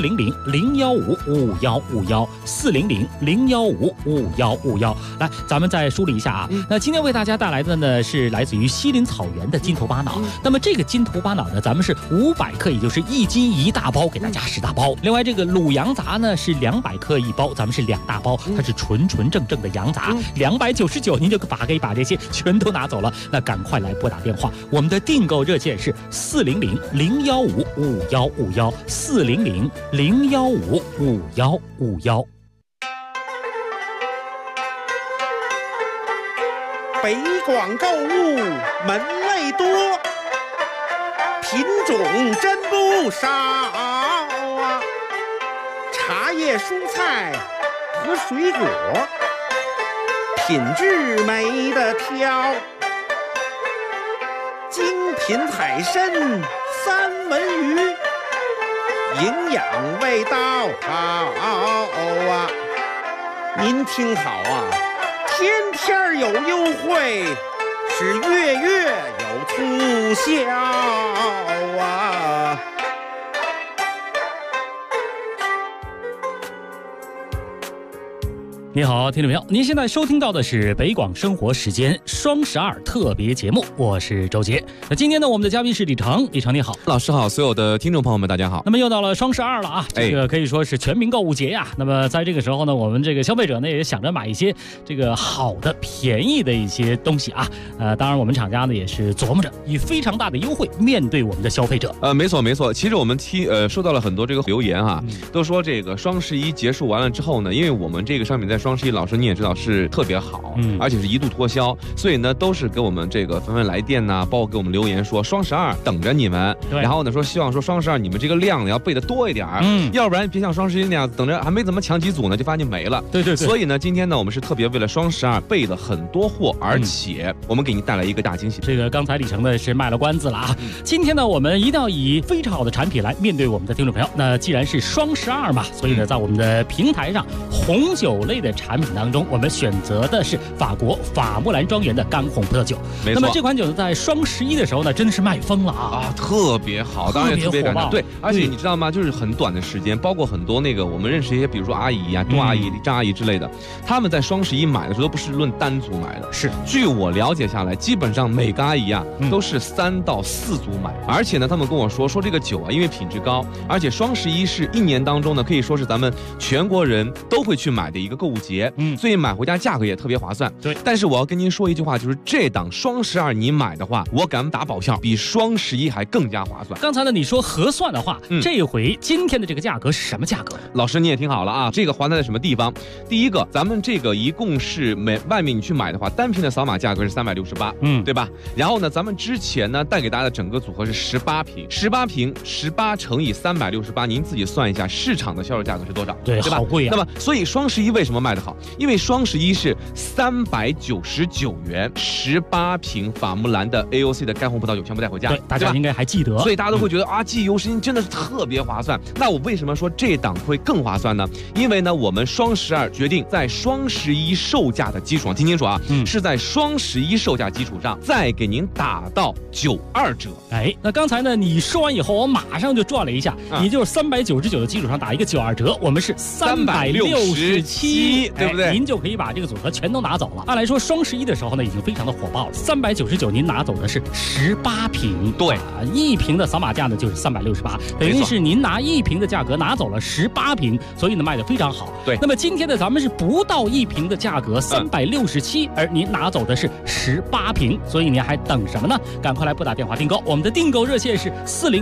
[SPEAKER 12] 400-015-5151，400-015-5151。来，咱们再梳理一下啊。那今天为大家带来的呢是来自于锡林草原的金头巴脑。那么这个金头巴脑呢，咱们是500克，也就是1斤1大包，给大家10大包。另外这个卤羊杂呢是200克1包，咱们是2大包，它是纯正的羊杂，299，您就把这些全都拿走了。那赶快来拨打电话，我们的订购热线是400-015-5151，400-015-5151。
[SPEAKER 11] 北广购物门类多，品种真不少啊！茶叶、蔬菜和水果，品质没得挑。精品海参、三文鱼，营养味道好啊！您听好啊！天天有优惠， 是月月有促销啊。
[SPEAKER 12] 你好，听众朋友，您现在收听到的是北广生活时间双12特别节目，我是周杰。那今天呢，我们的嘉宾是李成，李成你好，
[SPEAKER 15] 老师好，所有的听众朋友们大家好。
[SPEAKER 12] 那么又到了双12了啊，这个可以说是全民购物节呀。那么在这个时候呢，我们这个消费者呢也想着买一些这个好的、便宜的一些东西啊。当然我们厂家呢也是琢磨着以非常大的优惠面对我们的消费者。
[SPEAKER 15] 没错没错，其实我们收到了很多这个留言哈，都说这个双11结束完了之后呢，因为我们这个商品在双11，老师你也知道是特别好，而且是一度脱销，所以呢都是给我们这个纷纷来电呐，包括给我们留言说双12等着你们，然后呢说希望说双12你们这个量呢要备的多一点，要不然别像双11那样等着还没怎么抢几组呢就发现没了。对，所以呢今天呢我们是特别为了双12备了很多货，而且我们给您带来一个大惊喜。
[SPEAKER 12] 这个刚才李成呢是卖了关子了啊，今天呢我们一定要以非常好的产品来面对我们的听众朋友。那既然是双12嘛，所以呢在我们的平台上红酒类的产品当中，我们选择的是法国法穆兰庄园的干红葡萄酒。
[SPEAKER 15] 没错，
[SPEAKER 12] 那么这款酒呢，在双11的时候呢，真的是卖疯了啊！
[SPEAKER 15] 特别好，当然也特别感动。对，而且你知道吗？就是很短的时间，包括很多那个我们认识一些，比如说阿姨啊、杜阿姨、张阿姨之类的，他们在双11买的时候都不是论单组买的，
[SPEAKER 12] 是
[SPEAKER 15] 据我了解下来，基本上每个阿姨啊都是3到4组买。而且呢，他们跟我说这个酒啊，因为品质高，而且双11是1年当中呢，可以说是咱们全国人都会去买的一个购物节，所以买回家价格也特别划算。
[SPEAKER 12] 对，
[SPEAKER 15] 但是我要跟您说一句话，就是这档双12你买的话，我敢打保票，比双11还更加划算。
[SPEAKER 12] 刚才呢你说合算的话，这回今天的这个价格是什么价格？
[SPEAKER 15] 老师你也听好了啊，这个划算在什么地方？第一个，咱们这个一共是外面你去买的话，单瓶的扫码价格是368，对吧？然后呢，咱们之前呢带给大家的整个组合是18瓶，18乘以368，您自己算一下市场的销售价格是多少？
[SPEAKER 12] 对
[SPEAKER 15] 吧？
[SPEAKER 12] 好贵啊。
[SPEAKER 15] 那么所以双11为什么卖得好？因为双11是399元，18瓶法穆兰的 AOC 的干红葡萄酒全部带回家，
[SPEAKER 12] 对，大家应该还记得，
[SPEAKER 15] 所以大家都会觉得记忆犹新，真的是特别划算。那我为什么说这档会更划算呢？因为呢，我们双12决定在双11售价的基础上，听清楚啊，是在双11售价基础上再给您打到92折。
[SPEAKER 12] 那刚才呢你说完以后，我马上就转了一下，也就是399的基础上打一个92折，我们是367，
[SPEAKER 15] 对不对？
[SPEAKER 12] 您就可以把这个组合全都拿走了。按来说双11的时候呢，已经非常的火爆了，399您拿走的是18瓶，
[SPEAKER 15] 对
[SPEAKER 12] ，1瓶的扫码价呢就是368，等于是您拿1瓶的价格拿走了18瓶，所以呢卖得非常好。
[SPEAKER 15] 对，
[SPEAKER 12] 那么今天呢咱们是不到1瓶的价格367，而您拿走的是18瓶，所以您还等什么呢？赶快来拨打电话订购，我们的订购热线是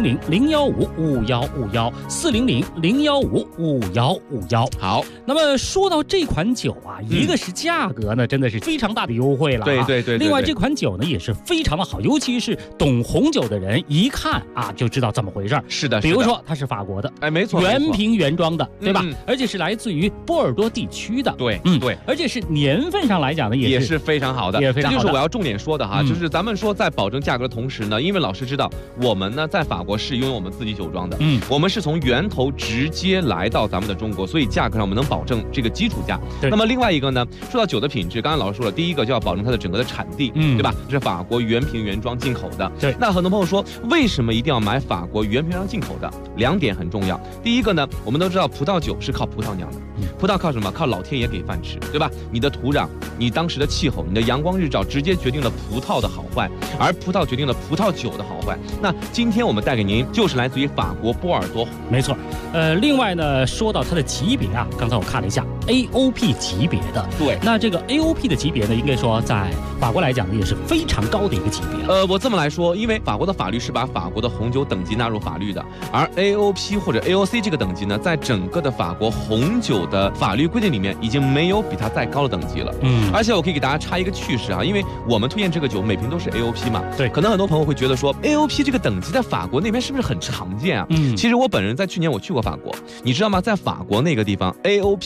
[SPEAKER 12] 400-015-5151，400-015-5151。
[SPEAKER 15] 好，
[SPEAKER 12] 那么说到这款酒啊，一个是价格呢真的是非常大的优惠了，
[SPEAKER 15] 对。
[SPEAKER 12] 另外这款酒呢也是非常的好，尤其是懂红酒的人一看就知道怎么回事。
[SPEAKER 15] 是的，
[SPEAKER 12] 比如说它是法国的，
[SPEAKER 15] 没错，
[SPEAKER 12] 原瓶原装的，对吧？而且是来自于波尔多地区的，
[SPEAKER 15] 对，
[SPEAKER 12] 而且是年份上来讲呢
[SPEAKER 15] 也是非常好的，
[SPEAKER 12] 也是非常好的。
[SPEAKER 15] 这就是我要重点说的哈，就是咱们说在保证价格的同时呢，因为老师知道我们呢在法国是拥有我们自己酒庄的，我们是从源头直接来到咱们的中国，所以价格上我们能保证这个基础价。那么另外一个呢，说到酒的品质，刚才老师说了，第一个就要保证它的整个的产地，对吧？是法国原瓶原装进口的。
[SPEAKER 12] 对，
[SPEAKER 15] 那很多朋友说，为什么一定要买法国原瓶原装进口的？2点很重要。第一个呢，我们都知道葡萄酒是靠葡萄酿的，葡萄靠什么？靠老天爷给饭吃，对吧？你的土壤、你当时的气候、你的阳光日照，直接决定了葡萄的好坏，而葡萄决定了葡萄酒的好坏。那今天我们带给您就是来自于法国波尔多，
[SPEAKER 12] 没错。另外呢，说到它的级别啊，刚才我看了一下 AOP 级别的，
[SPEAKER 15] 对，
[SPEAKER 12] 那这个 AOP 的级别呢，应该说在法国来讲呢，也是非常高的一个级别。
[SPEAKER 15] 我这么来说，因为法国的法律是把法国的红酒等级纳入法律的，而 AOP 或者 AOC 这个等级呢，在整个的法国红酒的法律规定里面，已经没有比它再高的等级了。而且我可以给大家插一个趣事啊，因为我们推荐这个酒每瓶都是 AOP 嘛，
[SPEAKER 12] 对，
[SPEAKER 15] 可能很多朋友会觉得说 AOP 这个等级在法国那边是不是很常见啊？其实我本人在去年我去过法国，你知道吗？在法国那个地方 AOP 这个等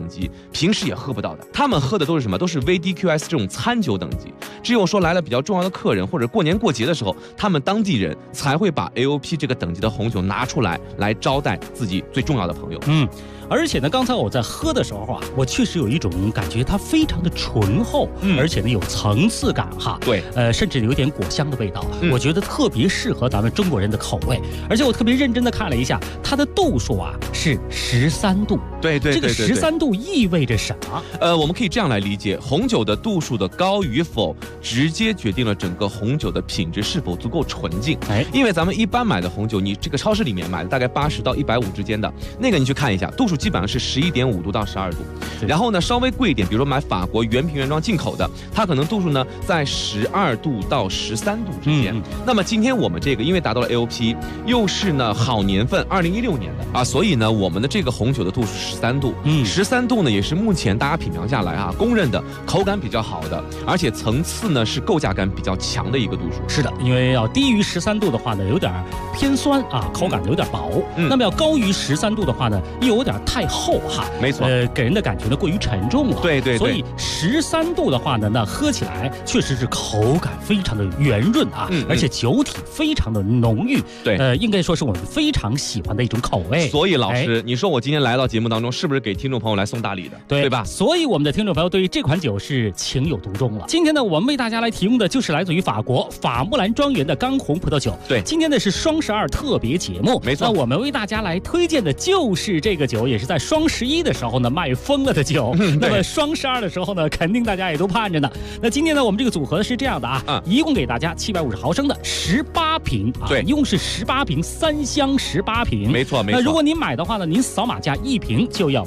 [SPEAKER 15] 等级，平时也喝不到的。他们喝的都是什么？都是 VDQS 这种餐酒等级。只有说来了比较重要的客人或者过年过节的时候，他们当地人才会把 AOP 这个等级的红酒拿出来招待自己最重要的朋友。
[SPEAKER 12] 而且呢，刚才我在喝的时候啊，我确实有一种感觉，它非常的醇厚，而且呢有层次感哈。
[SPEAKER 15] 对，
[SPEAKER 12] 甚至有点果香的味道，我觉得特别适合咱们中国人的口味。而且我特别认真的看了一下，它的度数啊是13度。
[SPEAKER 15] 对，
[SPEAKER 12] 这个13度意味着什么？
[SPEAKER 15] 我们可以这样来理解，红酒的度数的高与否，直接决定了整个红酒的品质是否足够纯净。因为咱们一般买的红酒，你这个超市里面买的大概80到150之间的那个，你去看一下，度数基本上是11.5度到12度。然后呢，稍微贵一点，比如说买法国原瓶原装进口的，它可能度数呢在12度到13度之间。那么今天我们这个因为达到了 AOP， 又是呢好年份2016年的啊，所以呢我们的这个红酒的度数13度，13度呢也是目前大家品尝下来啊公认的口感比较好的，而且层次呢是构架感比较强的一个度数。
[SPEAKER 12] 是的，因为要低于13度的话呢，有点偏酸啊，口感有点薄。那么要高于13度的话呢，又有点太厚哈。
[SPEAKER 15] 没错，
[SPEAKER 12] 给人的感觉呢过于沉重了。
[SPEAKER 15] 对，
[SPEAKER 12] 所以13度的话呢，那喝起来确实是口感非常的圆润啊，而且酒体非常的浓郁。
[SPEAKER 15] 对，
[SPEAKER 12] 应该说是我们非常喜欢的一种口味。
[SPEAKER 15] 所以老师，你说我今天来到节目当中，是不是给听众朋友来送大礼的？对吧？
[SPEAKER 12] 所以我们的听众朋友对于这款酒是情有独钟了。今天呢，我们为大家来提供的就是来自于法国法穆兰庄园的刚红葡萄酒。
[SPEAKER 15] 对，
[SPEAKER 12] 今天呢是双12特别节目，
[SPEAKER 15] 没错。
[SPEAKER 12] 那我们为大家来推荐的就是这个酒，也是在双11的时候呢卖疯了的酒。那么双12的时候呢，肯定大家也都盼着呢。那今天呢，我们这个组合是这样的啊，一共给大家750毫升的18瓶啊，一共是18瓶，3箱18瓶。
[SPEAKER 15] 没错。
[SPEAKER 12] 那如果您买的话呢，您扫码价1瓶就要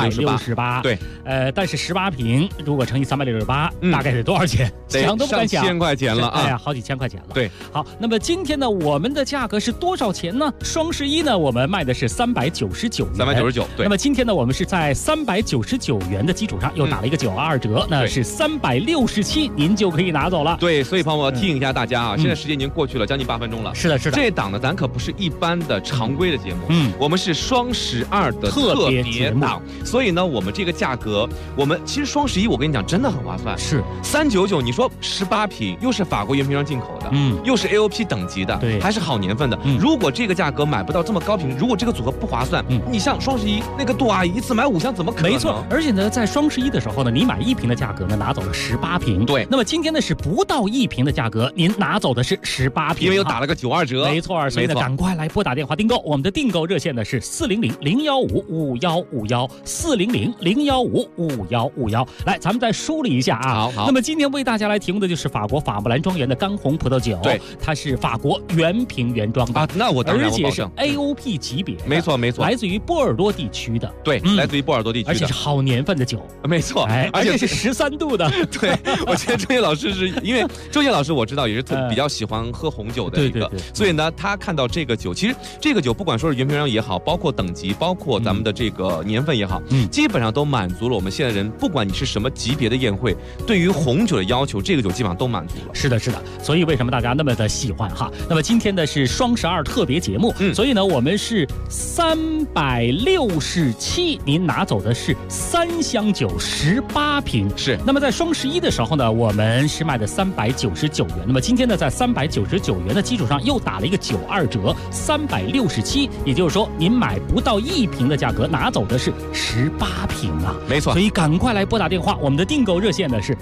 [SPEAKER 12] 368。
[SPEAKER 15] 对，
[SPEAKER 12] 但是18瓶如果乘以368，大概得多少钱？想都不敢想，
[SPEAKER 15] 上1000块钱了啊！
[SPEAKER 12] 哎呀，好几千块钱了。
[SPEAKER 15] 对，
[SPEAKER 12] 好，那么今天呢，我们的价格是多少钱呢？双11呢，我们卖的是399元。
[SPEAKER 15] 399，对。
[SPEAKER 12] 那么今天呢，我们是在399元的基础上又打了一个92折，那是367，您就可以拿走了。
[SPEAKER 15] 对，所以朋友们提醒一下大家啊，现在时间已经过去了将近8分钟了。
[SPEAKER 12] 是的。
[SPEAKER 15] 这档呢，咱可不是一般的常规的节目，我们是双12的特别档，所以呢，我们这个价格，我们其实双11，我跟你讲，真的很划算。
[SPEAKER 12] 是
[SPEAKER 15] 399，你说18瓶，又是法国原瓶装进口的，又是 AOP 等级的，
[SPEAKER 12] 对，
[SPEAKER 15] 还是好年份的。如果这个价格买不到这么高品质，如果这个组合不划算，你像双11那个杜阿姨一次买5箱，怎么可能？
[SPEAKER 12] 没错，而且呢，在双11的时候呢，你买1瓶的价格呢，拿走了18瓶。
[SPEAKER 15] 对，
[SPEAKER 12] 那么今天呢是不到1瓶的价格，您拿走的是18瓶，
[SPEAKER 15] 因为又打了个92折。
[SPEAKER 12] 没错，所以呢，赶快来拨打电话订购。我们的订购热线呢是400-015-5151，400-015-5151。来，咱们再梳理一下啊。
[SPEAKER 15] 好。
[SPEAKER 12] 那么今天为大家来提供的就是法国法穆兰庄园的刚红葡萄酒。
[SPEAKER 15] 对，
[SPEAKER 12] 它是法国原瓶原装的
[SPEAKER 15] 啊，那我当然
[SPEAKER 12] 而且是 AOP 级别。
[SPEAKER 15] 没错，
[SPEAKER 12] 来自于波尔多地区的。
[SPEAKER 15] 对，来自于波尔多地区的，
[SPEAKER 12] 而且是好年份的酒。
[SPEAKER 15] 没错，
[SPEAKER 12] 而且是13度的。
[SPEAKER 15] 对，我觉得周杰老师是因为周杰老师我知道也是比较喜欢喝红酒的一个，所以呢，他看到这个酒，其实这个酒不管说是原瓶装也好，包括等级，包括咱们的这个年份也好，基本上都满足了我们现在人，不管你是什么级别的宴会，对于红酒的要求，这个酒基本上都满足了。
[SPEAKER 12] 是的，所以为什么大家那么的喜欢哈？那么今天的是双12特别节目，所以呢，我们是367，您拿走的是3箱酒18瓶。
[SPEAKER 15] 是。
[SPEAKER 12] 那么在双11的时候呢，我们是卖的399元。那么今天呢，在399元的基础上又打了一个92折，367，也就是说您买不到1瓶的价格，拿走的是18瓶啊。
[SPEAKER 15] 没错。
[SPEAKER 12] 所以赶快来拨打电话，我们的订购热线呢是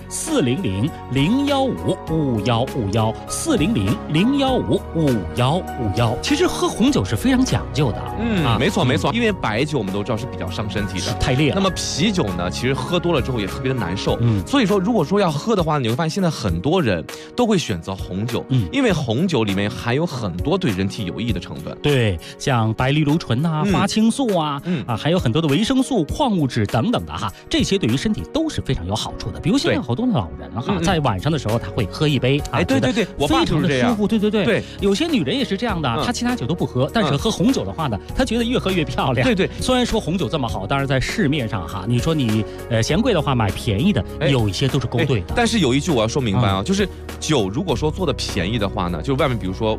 [SPEAKER 12] 400-015-5151，400-015-5151。其实喝红酒是非常讲究的。
[SPEAKER 15] 没错，因为白酒我们都知道是比较伤身体的，
[SPEAKER 12] 太烈了。
[SPEAKER 15] 那么啤酒呢，其实喝多了之后也特别的难受。所以说如果说要喝的话，你会发现现在很多人都会选择红酒，因为红酒里面含有很多对人体有益的成分。
[SPEAKER 12] 对，像白藜芦醇啊、花青素啊，还有很多的维生素、矿物质等等的哈，这些对于身体都是非常有好处的。比如现在好多老人哈，在晚上的时候他会喝一杯，
[SPEAKER 15] 对，我爸就是这样，
[SPEAKER 12] 非常的舒服。对，有些女人也是这样的，她其他酒都不喝，但是喝红酒的话呢，她觉得越喝越漂亮。
[SPEAKER 15] 对，
[SPEAKER 12] 虽然说红酒这么好，当然在市面上哈，你说你嫌贵的话买便宜的，有一些都是勾兑的。
[SPEAKER 15] 但是有一句我要说明白啊，就是酒如果说做的便宜的话呢，就是外面比如说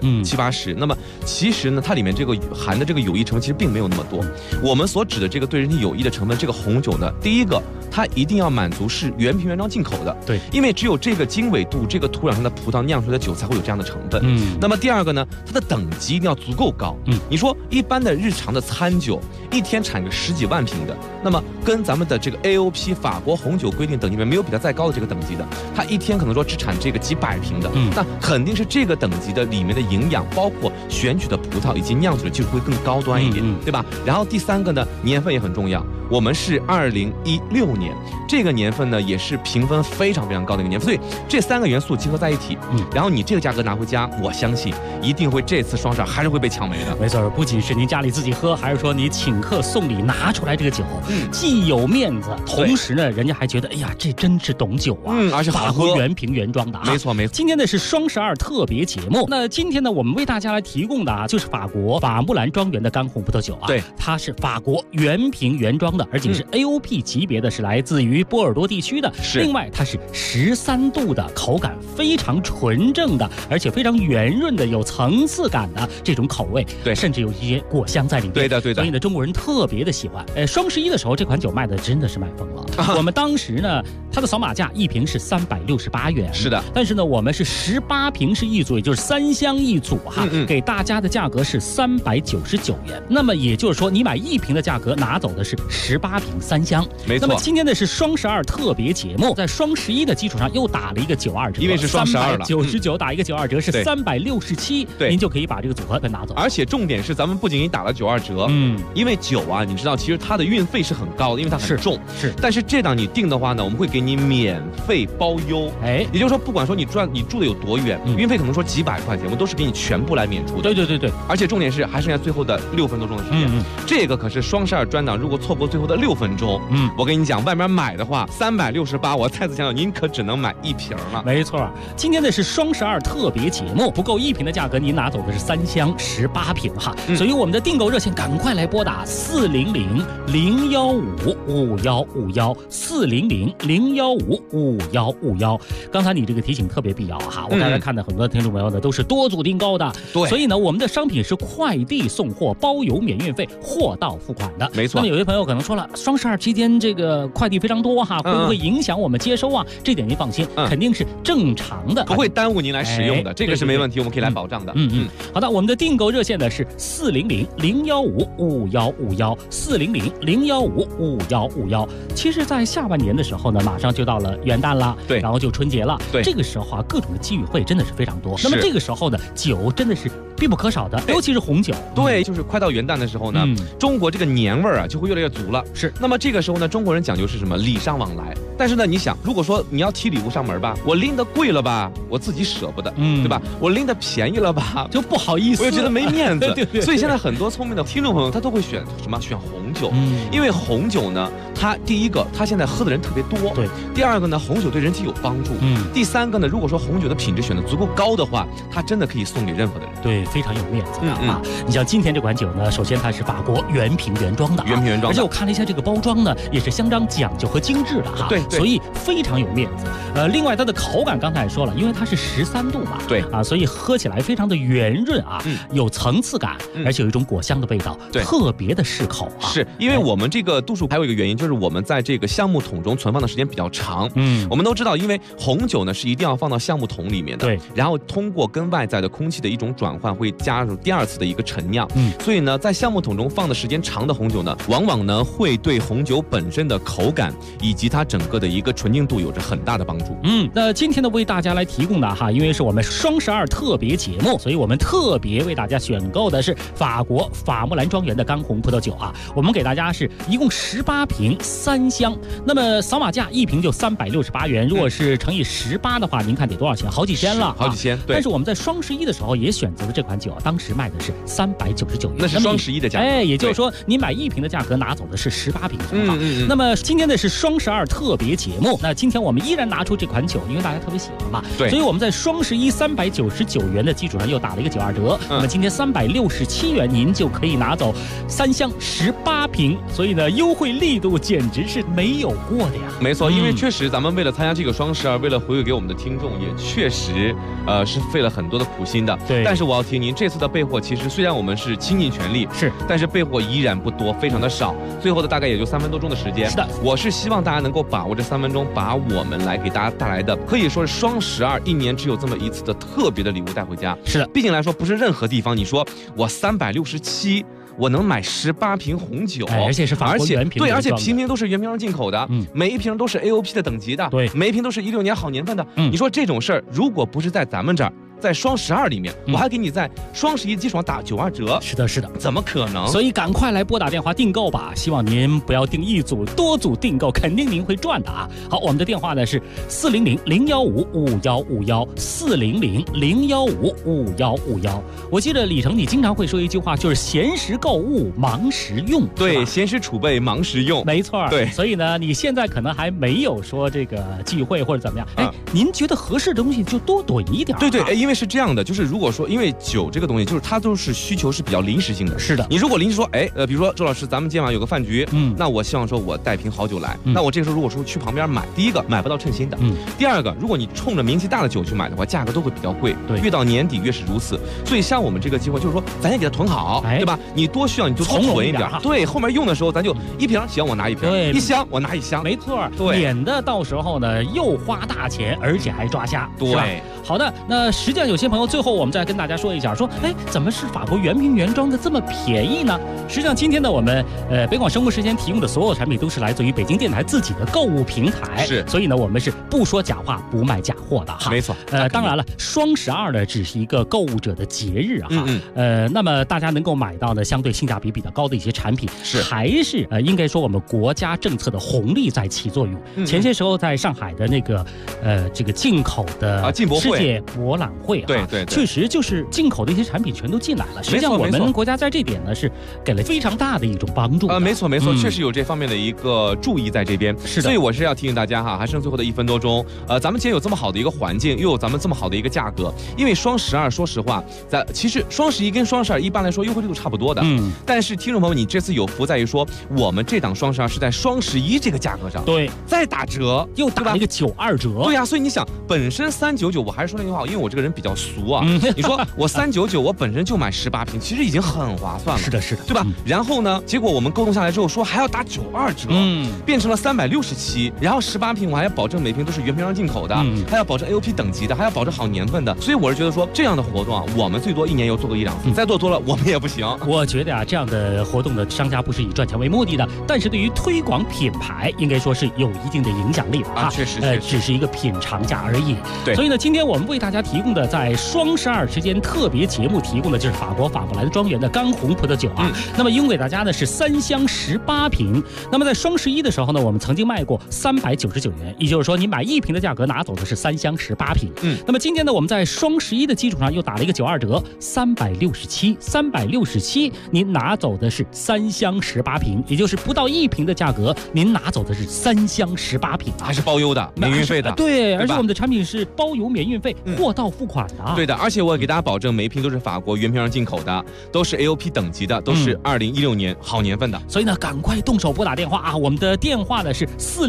[SPEAKER 15] 50、60、70、80，那么其实呢，它里面这个含的这个有益成分其实并没有那么多。我们所指的这个对人体体有益的成分，这个红酒呢，第一个它一定要满足是原瓶原装进口的，
[SPEAKER 12] 对，
[SPEAKER 15] 因为只有这个经纬度、这个土壤上的葡萄酿出来的酒才会有这样的成分。那么第二个呢，它的等级一定要足够高。你说一般的日常的餐酒，一天产个10几万瓶的，那么跟咱们的这个 AOP 法国红酒规定等级里面没有比它再高的这个等级的，它一天可能说只产这个几百瓶的，那肯定是这个等级的里面的营养，包括选取的葡萄以及酿酒的技术会更高端一点，对吧？然后第三个呢，年份也很重要。我们是2016年，这个年份呢也是评分非常非常高的一个年份，所以这3个元素结合在一起，然后你这个价格拿回家，我相信一定会这次双12还是会被抢没的。
[SPEAKER 12] 没错，不仅是您家里自己喝，还是说你请客送礼拿出来这个酒，既有面子，同时呢，人家还觉得哎呀，这真是懂酒啊，
[SPEAKER 15] 而且好喝，
[SPEAKER 12] 原瓶原装的啊。
[SPEAKER 15] 没错没错。
[SPEAKER 12] 今天呢是双12特别节目，那今天呢我们为大家来提供的啊，就是法国法木兰庄园的干红葡萄酒啊，
[SPEAKER 15] 对，
[SPEAKER 12] 它是法国原瓶原装的，而且是 AOP 级别的，是来自于波尔多地区的。另外它是13度的，口感非常纯正的，而且非常圆润的，有层次感的这种口味，
[SPEAKER 15] 对，
[SPEAKER 12] 甚至有一些果香在里面。
[SPEAKER 15] 对的对的。
[SPEAKER 12] 所以呢，中国人特别的喜欢。双11的时候，这款酒卖的真的是卖疯了。我们当时呢，它的扫码价1瓶是368元，
[SPEAKER 15] 是的。
[SPEAKER 12] 但是呢，我们是18瓶是一组，也就是3箱一组哈，给大家的价格是399元。那么也就是说，你买1瓶的价格拿走的是18瓶3箱。
[SPEAKER 15] 没错。
[SPEAKER 12] 那么今天呢是双12特别节目，在双11的基础上又打了一个92折，
[SPEAKER 15] 因为是双12了
[SPEAKER 12] ，399打一个92折是367，
[SPEAKER 15] 对，
[SPEAKER 12] 您就可以把这个组合拿走。
[SPEAKER 15] 而且重点是咱们不仅给你打了92折，因为酒啊，你知道其实它的运费是很高的，因为它很重，
[SPEAKER 12] 是。
[SPEAKER 15] 但是这档你订的话呢，我们会给你免费包邮，也就是说不管说你住的有多远，运费可能说几百块钱，我们都是给你全部来免除的。
[SPEAKER 12] 对。
[SPEAKER 15] 而且重点是还剩下最后的6分多钟的时间，这个可是双12专档，如果错过最后的6分钟，我跟你讲，外面买的话368，我再次强调，您可只能买1瓶了。
[SPEAKER 12] 没错，今天的是双12特别节目，不够1瓶的价格，您拿走的是3箱18瓶哈。所以我们的订购热线赶快来拨打400-015-5151，400-015-5151。刚才你这个提醒特别必要哈，我刚才看到很多听众朋友呢都是多组订购的，
[SPEAKER 15] 对，
[SPEAKER 12] 所以呢我们的商品是快递送货，包邮免运费，货到付款的。
[SPEAKER 15] 没错。
[SPEAKER 12] 那么有些朋友可能说了，双12期间这个快递非常多哈，会不会影响我们接收啊？这点您放心，肯定是正常的，
[SPEAKER 15] 不会耽误您来使用的，这个是没问题，我们可以来保障的。
[SPEAKER 12] 好的，我们的订购热线呢是400-015-5151，400-015-5151。其实，在下半年的时候呢，马上就到了元旦了，
[SPEAKER 15] 对，
[SPEAKER 12] 然后就春节了，
[SPEAKER 15] 对，
[SPEAKER 12] 这个时候啊，各种的机遇会真的是非常多。那么这个时候呢，酒真的是必不可少的，尤其是红酒。
[SPEAKER 15] 对，就是快到元旦的时候呢，中国这个年味儿啊就会越来越足了。
[SPEAKER 12] 是。
[SPEAKER 15] 那么这个时候呢，中国人讲究是什么？礼尚往来。但是呢，你想，如果说你要提礼物上门吧，我拎得贵了吧，我自己舍不得，对吧？我拎得便宜了吧，
[SPEAKER 12] 就不好意思，
[SPEAKER 15] 我又觉得没面子。
[SPEAKER 12] 对。
[SPEAKER 15] 所以现在很多聪明的听众朋友，他都会选什么？选红酒。因为红酒呢，它第一个，它现在喝的人特别多。
[SPEAKER 12] 对。
[SPEAKER 15] 第二个呢，红酒对人体有帮助。第三个呢，如果说红酒的品质选得足够高的话，它真的可以送给任何的人。
[SPEAKER 12] 对，非常有面子的啊！你像今天这款酒呢，首先它是法国原瓶原装的，而且我看了一下这个包装呢，也是相当讲究和精致的哈。
[SPEAKER 15] 对。
[SPEAKER 12] 所以非常有面子。另外它的口感刚才也说了，因为它是13度嘛，
[SPEAKER 15] 对
[SPEAKER 12] 啊，所以喝起来非常的圆润啊，有层次感，而且有一种果香的味道，特别的适口啊。
[SPEAKER 15] 是因为我们这个度数还有一个原因，就是我们在这个橡木桶中存放的时间比较长。我们都知道，因为红酒呢是一定要放到橡木桶里面的，
[SPEAKER 12] 对，
[SPEAKER 15] 然后通过跟外在的空气的一种转换，会加入第2次的一个陈酿。所以呢，在橡木桶中放的时间长的红酒呢，往往呢会对红酒本身的口感以及它整个的一个纯净度有着很大的帮助。
[SPEAKER 12] 那今天呢为大家来提供的哈，因为是我们双12特别节目，所以我们特别为大家选购的是法国法木兰庄园的干红葡萄酒啊。我们给大家是一共18瓶3箱，那么扫码价1瓶就368元，如果是乘以18的话，您看得多少钱？好几千了，
[SPEAKER 15] 好几千。对。
[SPEAKER 12] 但是我们在双11的时候也选择了这款酒，当时卖的是399元，
[SPEAKER 15] 那是双11的价格。
[SPEAKER 12] 也就是说你买1瓶的价格拿走的是18瓶。那么今天的是双12特别节目，那今天我们依然拿出这款酒，因为大家特别喜欢嘛，
[SPEAKER 15] 对，
[SPEAKER 12] 所以我们在双11 399元的基础上又打了一个92折，那么今天367元您就可以拿走3箱18瓶，所以呢优惠力度简直是没有过的呀。
[SPEAKER 15] 没错，因为确实咱们为了参加这个双12，为了回馈给我们的听众，也确实是费了很多的苦心的。
[SPEAKER 12] 对，
[SPEAKER 15] 但是我要提您，这次的备货其实虽然我们是倾尽全力，
[SPEAKER 12] 是，
[SPEAKER 15] 但是备货依然不多，非常的少，最后的大概也就3分多钟的时间。
[SPEAKER 12] 是的，
[SPEAKER 15] 我是希望大家能够把握这3分钟，把我们来给大家带来的可以说是双12一年只有这么一次的特别的礼物带回家。
[SPEAKER 12] 是的，
[SPEAKER 15] 毕竟来说不是任何地方你说我367。我能买18瓶红酒，
[SPEAKER 12] 而且是法国原瓶，
[SPEAKER 15] 对，而且瓶瓶都是原瓶上进口的，每一瓶都是 AOP 的等级的，
[SPEAKER 12] 对，
[SPEAKER 15] 每一瓶都是16年好年份的。你说这种事儿，如果不是在咱们这儿，在双12里面，我还给你在双11基础上打92折。
[SPEAKER 12] 是的，是的，
[SPEAKER 15] 怎么可能？
[SPEAKER 12] 所以赶快来拨打电话订购吧！希望您不要订一组，多组订购，肯定您会赚的啊！好，我们的电话呢是400-015-5151，400-015-5151。我记得李成，你经常会说一句话，就是闲时购物，忙时用。
[SPEAKER 15] 对，闲时储备，忙时用。
[SPEAKER 12] 没错，
[SPEAKER 15] 对。
[SPEAKER 12] 所以呢，你现在可能还没有说这个聚会或者怎么样，您觉得合适的东西就多囤一点。
[SPEAKER 15] 对对，因为是这样的，就是如果说，因为酒这个东西，就是它都是需求是比较临时性的。
[SPEAKER 12] 是的，
[SPEAKER 15] 你如果临时说，比如说周老师，咱们今晚有个饭局，那我希望说我带瓶好酒来，那我这个时候如果说去旁边买，第一个买不到称心的，第二个，如果你冲着名气大的酒去买的话，价格都会比较贵，
[SPEAKER 12] 对，
[SPEAKER 15] 越到年底越是如此。所以像我们这个机会，就是说，咱也给它囤好，对吧？你多需要你就多囤一点，对，后面用的时候咱就一瓶行我拿一瓶，一箱我拿一箱，
[SPEAKER 12] 没错，
[SPEAKER 15] 对，
[SPEAKER 12] 免得到时候呢又花大钱，而且还抓瞎，
[SPEAKER 15] 对。
[SPEAKER 12] 好的，那实际上有些朋友最后我们再跟大家说一下，说怎么是法国原瓶原装的这么便宜呢？实际上今天呢我们北广生活时间提供的所有产品都是来自于北京电台自己的购物平台，
[SPEAKER 15] 是，
[SPEAKER 12] 所以呢我们是不说假话不卖假货的哈。
[SPEAKER 15] 没错，
[SPEAKER 12] 当然了，双12呢只是一个购物者的节日哈，那么大家能够买到呢相对性价比比较高的一些产品，
[SPEAKER 15] 是
[SPEAKER 12] 还是应该说我们国家政策的红利在起作用。前些时候在上海的那个这个进口的世界博览会，
[SPEAKER 15] 对，
[SPEAKER 12] 确实就是进口的一些产品全都进来了。实际上我们国家在这点呢是给了非常大的一种帮助。
[SPEAKER 15] 没错，确实有这方面的一个注意在这边。
[SPEAKER 12] 是的，
[SPEAKER 15] 所以我是要提醒大家哈，还剩最后的1分多钟，咱们既然有这么好的一个环境，又有咱们这么好的一个价格，因为双12说实话，其实双11跟双12一般来说优惠力度差不多的，但是听众朋友，你这次有福在于说，我们这档双12是在双11这个价格上，
[SPEAKER 12] 对，
[SPEAKER 15] 再打折，
[SPEAKER 12] 又打了一个92折，
[SPEAKER 15] 对呀，所以你想，本身399，我还是说那句话，因为我这个人比较俗啊，你说我399，我本身就买18瓶，其实已经很划算了，
[SPEAKER 12] 是的，
[SPEAKER 15] 对吧？然后呢，结果我们沟通下来之后说还要打92折，变成了367，然后18瓶我还要保证每瓶都是原瓶上进口的，还要保证 AOP 等级的，还要保证好年份的，所以我是觉得说这样的活动啊，我们最多1年又做个1-2次，再做多了我们也不行。
[SPEAKER 12] 我觉得啊，这样的活动的商家不是以赚钱为目的的，但是对于推广品牌，应该说是有一定的影响力的啊。
[SPEAKER 15] 确实，
[SPEAKER 12] 只是一个品尝价而已。
[SPEAKER 15] 对，
[SPEAKER 12] 所以呢，今天我们为大家提供的在双12时间特别节目提供的就是法国法布莱德庄园的干红葡萄酒啊。那么，用给大家呢是3箱18瓶。那么在双11的时候呢，我们曾经卖过399元，也就是说你买1瓶的价格拿走的是3箱18瓶。那么今天呢，我们在双11的基础上又打了一个92折，367，您拿走的是3箱18瓶，也就是不到1瓶的价格，您拿走的是3箱18瓶，
[SPEAKER 15] 还是包邮的，免运费的。
[SPEAKER 12] 对，而且我们的产品是包邮免运费，货到付款的。
[SPEAKER 15] 对的，而且我给大家保证，每一瓶都是法国原瓶上进口的，都是 AOP 等级的，都是2016年好年份的。
[SPEAKER 12] 所以呢，赶快动手拨打电话啊！我们的电话呢是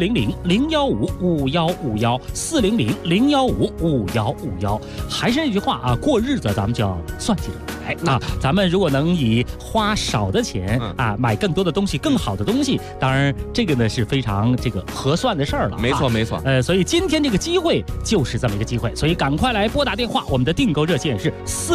[SPEAKER 12] 400-015-5151，400-015-5151。还是那句话啊，过日子咱们就要算计着来啊！咱们如果能以花少的钱啊买更多的东西、更好的东西，当然这个呢是非常这个合算的事儿了。
[SPEAKER 15] 没错。
[SPEAKER 12] 所以今天这个机会就是这么一个机会，所以赶快来拨打电话。我们的订购热线是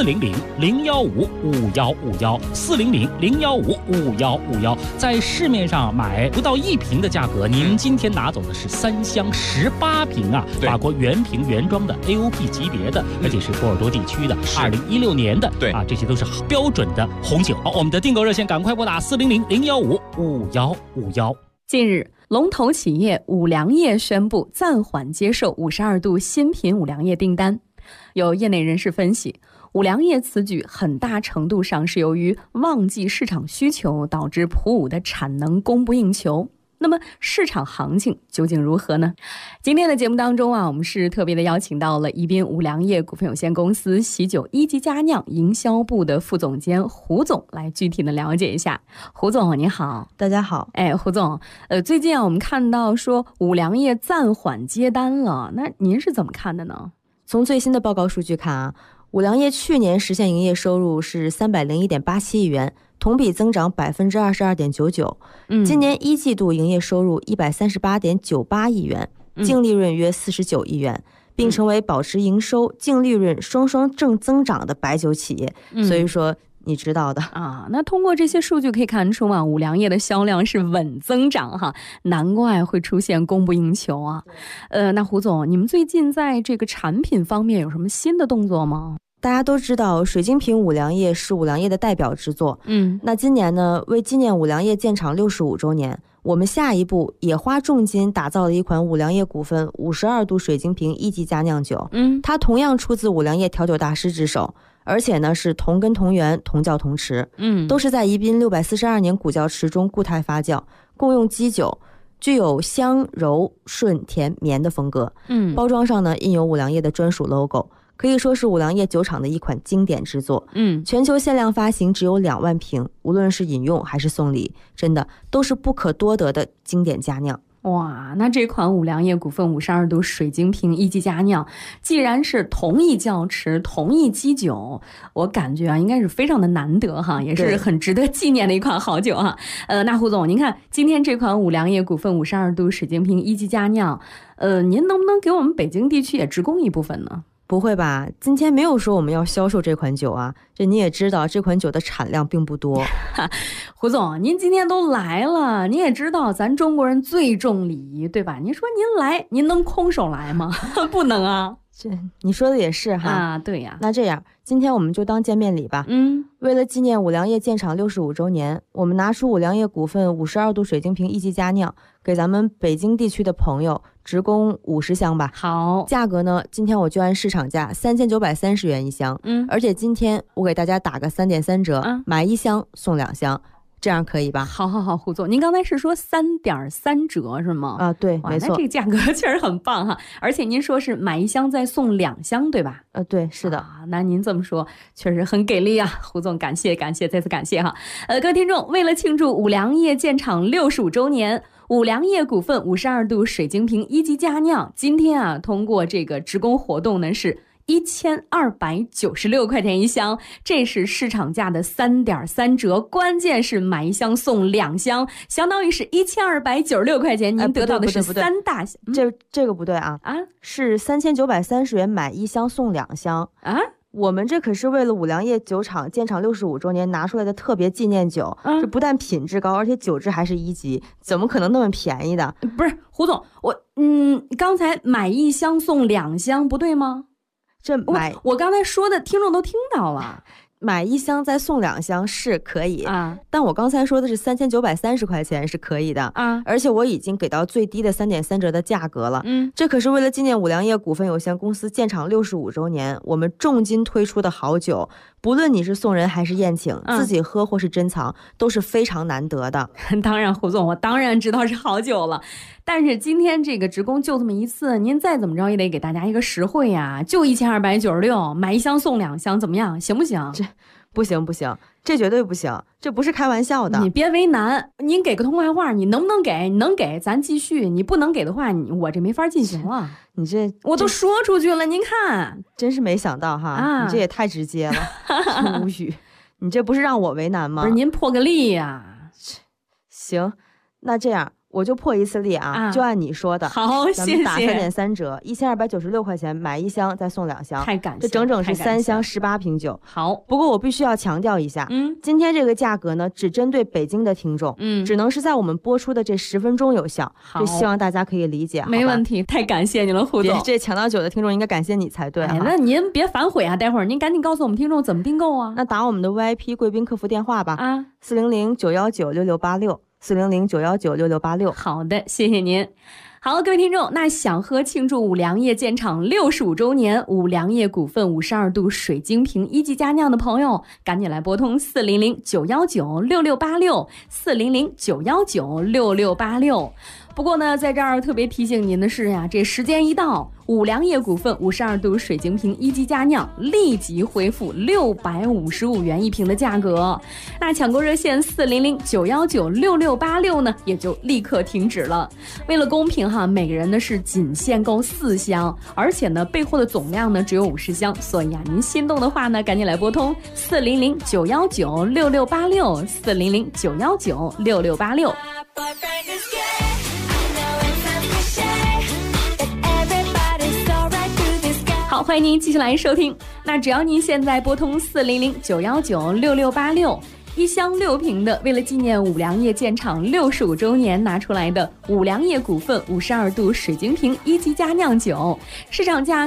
[SPEAKER 12] 400-015-5151，400-015-5151。在市面上买不到1瓶的价格，您今天拿走的是3箱18瓶啊，法国原瓶原装的 AOP 级别的，而且是波尔多地区的2016年的，
[SPEAKER 15] 对
[SPEAKER 12] 啊，这些都是标准的红酒。好，我们的订购热线赶快拨打400-015-5151。
[SPEAKER 16] 近日，龙头企业五粮液宣布暂缓接受52度新品五粮液订单。有业内人士分析，五粮液此举很大程度上是由于旺季市场需求导致普五的产能供不应求。那么市场行情究竟如何呢？今天的节目当中啊，我们是特别的邀请到了宜宾五粮液股份有限公司喜酒一级佳酿营销部的副总监胡总来具体的了解一下。胡总你好。
[SPEAKER 17] 大家好。
[SPEAKER 16] 胡总，最近啊我们看到说五粮液暂缓接单了，那您是怎么看的呢？
[SPEAKER 17] 从最新的报告数据看啊，五粮液去年实现营业收入是301.87亿元，同比增长22.99%。今年一季度营业收入138.98亿元，净利润约49亿元，并成为保持营收、净利润双双正增长的白酒企业。所以说你知道的
[SPEAKER 16] 啊。那通过这些数据可以看出啊，五粮液的销量是稳增长哈，难怪会出现供不应求啊。那胡总，你们最近在这个产品方面有什么新的动作吗？
[SPEAKER 17] 大家都知道水晶瓶五粮液是五粮液的代表之作。那今年呢，为纪念五粮液建厂65周年，我们下一步也花重金打造了一款五粮液股份52度水晶瓶1级佳酿酒。它同样出自五粮液调酒大师之手，而且呢是同根同源同窖同池，都是在宜宾642年古窖池中固态发酵，共用基酒，具有香柔顺甜绵的风格。包装上呢印有五粮液的专属 logo， 可以说是五粮液酒厂的一款经典之作。全球限量发行只有2万瓶，无论是饮用还是送礼，真的都是不可多得的经典佳酿。
[SPEAKER 16] 哇，那这款五粮液股份52度水晶瓶1级佳酿，既然是同一窖池、同一基酒，我感觉啊，应该是非常的难得哈，也是很值得纪念的一款好酒哈。那胡总，您看今天这款五粮液股份52度水晶瓶1级佳酿，您能不能给我们北京地区也直供一部分呢？
[SPEAKER 17] 不会吧，今天没有说我们要销售这款酒啊，这你也知道这款酒的产量并不多。
[SPEAKER 16] 胡总，您今天都来了，你也知道咱中国人最重礼仪，对吧？您说您来，您能空手来吗？不能啊。
[SPEAKER 17] 这你说的也是哈。
[SPEAKER 16] 啊，对呀。
[SPEAKER 17] 那这样今天我们就当见面礼吧。为了纪念五粮液建厂65周年，我们拿出五粮液股份52度水晶瓶1级佳酿，给咱们北京地区的朋友直供50箱吧。
[SPEAKER 16] 好，
[SPEAKER 17] 价格呢，今天我就按市场价3930元一箱。而且今天我给大家打个3.3折，买1箱送2箱。这样可以吧？
[SPEAKER 16] 好，胡总，您刚才是说3.3折是吗？
[SPEAKER 17] 啊，对，没错。
[SPEAKER 16] 那这个价格确实很棒哈，而且您说是买1箱再送2箱，对吧？
[SPEAKER 17] 对，是的。
[SPEAKER 16] 那您这么说确实很给力啊，胡总，感谢，再次感谢哈。各位听众，为了庆祝五粮液建厂65周年，五粮液股份52度水晶瓶1级佳酿，今天啊，通过这个直供活动呢是1296块钱一箱，这是市场价的3.3折，关键是买1箱送2箱，相当于是1296块钱，您得到的是3大箱。
[SPEAKER 17] 这个不对啊，是3930元买1箱送2箱
[SPEAKER 16] 啊。
[SPEAKER 17] 我们这可是为了五粮液酒厂建厂65周年拿出来的特别纪念酒，这不但品质高，而且酒质还是1级，怎么可能那么便宜的？
[SPEAKER 16] 不是胡总，刚才买1箱送2箱不对吗？我刚才说的听众都听到了，
[SPEAKER 17] 买1箱再送2箱是可以啊，但我刚才说的是3930块钱是可以的啊，而且我已经给到最低的3.3折的价格了。这可是为了纪念五粮液股份有限公司建厂65周年，我们重金推出的好酒，不论你是送人还是宴请，自己喝或是珍藏，都是非常难得的。
[SPEAKER 16] 当然，胡总，我当然知道是好酒了。但是今天这个直供就这么一次，您再怎么着也得给大家一个实惠呀，就1296，买1箱送2箱，怎么样？行不行？
[SPEAKER 17] 这不行，这绝对不行，这不是开玩笑的。
[SPEAKER 16] 你别为难，您给个痛快话，你能不能给？你能给咱继续，你不能给的话，我这没法进行了。
[SPEAKER 17] 你这
[SPEAKER 16] 我都说出去了，您看，
[SPEAKER 17] 真是没想到哈，你这也太直接了，无语。你这不是让我为难吗？
[SPEAKER 16] 不是您破个例呀。
[SPEAKER 17] 行，那这样。我就破一次例啊，就按你说的。
[SPEAKER 16] 好，
[SPEAKER 17] 咱们打3.3折，1296块钱买1箱再送2箱，
[SPEAKER 16] 太感谢，
[SPEAKER 17] 这整整是3箱18瓶酒。
[SPEAKER 16] 好，
[SPEAKER 17] 不过我必须要强调一下，今天这个价格呢，只针对北京的听众，只能是在我们播出的这10分钟有效。这希望大家可以理解。
[SPEAKER 16] 没问题，太感谢你了，胡总。
[SPEAKER 17] 这抢到酒的听众应该感谢你才对。
[SPEAKER 16] 那您别反悔啊，待会儿您赶紧告诉我们听众怎么订购啊。
[SPEAKER 17] 那打我们的 VIP 贵宾客服电话吧，400-919-6686，400-919-6686。
[SPEAKER 16] 好的，谢谢您。好，各位听众，那想喝庆祝五粮液建厂65周年五粮液股份52度水晶瓶1级佳酿的朋友，赶紧来拨通400-919-6686，400-919-6686。 不过呢，在这儿特别提醒您的是呀，这时间一到，五粮液股份52度水晶瓶一级佳酿立即恢复655元一瓶的价格。那抢购热线400-919-6686呢，也就立刻停止了。为了公平哈，每个人呢是仅限购4箱，而且呢备货的总量呢只有50箱，所以啊，您心动的话呢，赶紧来拨通400-919-6686，400-919-6686。好，欢迎您继续来收听。那只要您现在拨通400-919-6686。一箱6瓶的，为了纪念五粮液建厂65周年拿出来的五粮液股份52度水晶瓶一级佳酿酒，市场价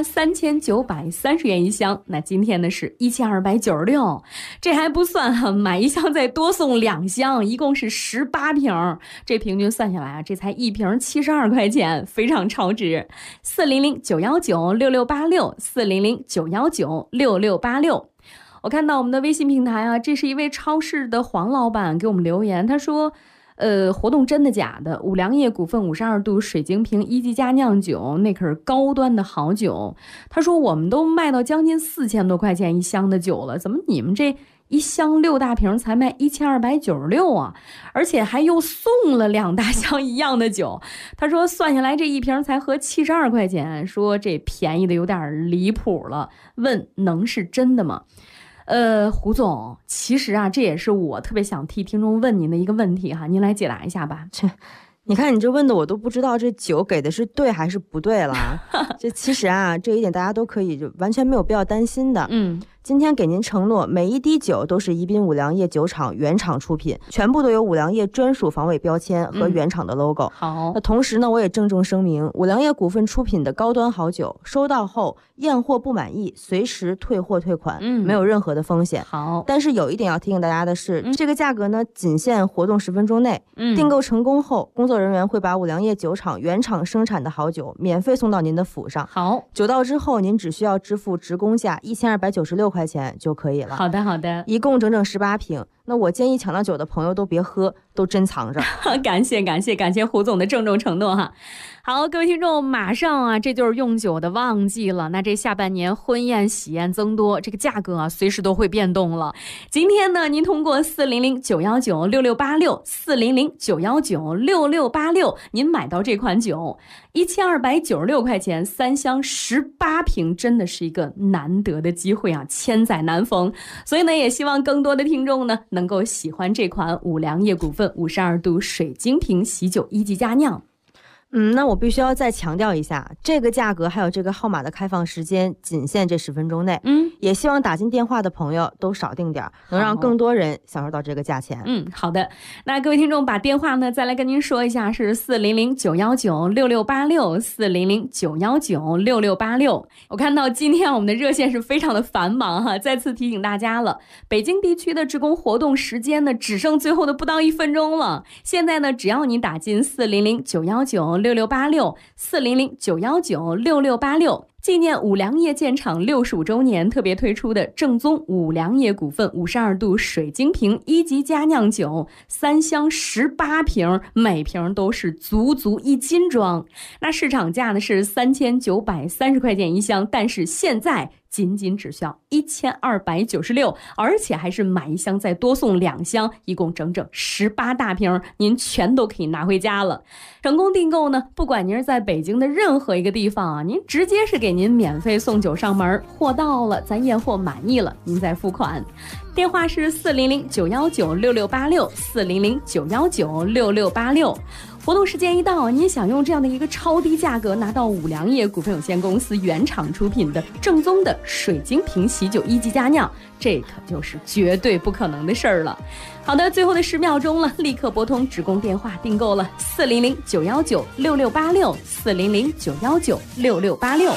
[SPEAKER 16] 3930元一箱，那今天呢是1296，这还不算哈，买一箱再多送2箱，一共是18瓶，这平均算下来啊，这才一瓶72块钱，非常超值。400-919-6686，400-919-6686。我看到我们的微信平台啊，这是一位超市的黄老板给我们留言，他说活动真的假的？五粮液股份52度水晶瓶一级佳酿酒，那可是高端的好酒。他说我们都卖到将近4000多块钱一箱的酒了，怎么你们这一箱6大瓶才卖1296啊？而且还又送了2大箱一样的酒。他说算下来这一瓶才合72块钱，说这便宜的有点离谱了，问能是真的吗？胡总，其实啊，这也是我特别想替听众问您的一个问题哈，您来解答一下吧。
[SPEAKER 17] 你看你这问的我都不知道这酒给的是对还是不对了。这其实啊，这一点大家都可以就完全没有必要担心的。今天给您承诺，每一滴酒都是宜宾五粮液酒厂原厂出品，全部都有五粮液专属防伪标签和原厂的 logo。好，那同时呢，我也郑重声明，五粮液股份出品的高端好酒，收到后验货不满意，随时退货退款，没有任何的风险。好，但是有一点要提醒大家的是，这个价格呢，仅限活动10分钟内。订购成功后，工作人员会把五粮液酒厂原厂生产的好酒免费送到您的府上。好，酒到之后，您只需要支付职工价1296块钱就可以了。好的，好的，一共整整18瓶。那我建议抢到酒的朋友都别喝，都珍藏着。
[SPEAKER 16] 感谢胡总的郑重承诺哈。好，各位听众，马上啊，这就是用酒的旺季了。那这下半年婚宴喜宴增多，这个价格啊，随时都会变动了。今天呢，您通过400-919-6686，400-919-6686，您买到这款酒，1296块钱，3箱18瓶，真的是一个难得的机会啊，千载难逢。所以呢，也希望更多的听众呢，能够喜欢这款五粮液股份52度水晶瓶喜酒一级佳酿。
[SPEAKER 17] 那我必须要再强调一下，这个价格还有这个号码的开放时间仅限这10分钟内。也希望打进电话的朋友都少订点，能让更多人享受到这个价钱。
[SPEAKER 16] 好的。那各位听众把电话呢再来跟您说一下，是400-919-6686，400-919-6686。我看到今天我们的热线是非常的繁忙哈，再次提醒大家了，北京地区的职工活动时间呢只剩最后的不到1分钟了。现在呢，只要你打进400-919-6686，400-919-6686，纪念五粮液建厂65周年特别推出的正宗五粮液股份52度水晶瓶一级佳酿酒，3箱18瓶，每瓶都是足1斤装。那市场价呢是3930块钱一箱，但是现在仅只需要1296，而且还是买一箱再多送2箱，一共整整18大瓶，您全都可以拿回家了。成功订购呢，不管您是在北京的任何一个地方啊，您直接是给您免费送酒上门，货到了咱验货满意了，您再付款。电话是400-919-6686，400-919-6686。活动时间一到，您想用这样的一个超低价格拿到五粮液股份有限公司原厂出品的正宗的水晶瓶喜酒一级佳酿，这可就是绝对不可能的事儿了。好的，最后的10秒钟了，立刻拨通职工电话订购了400-919-6686，400-919-6686。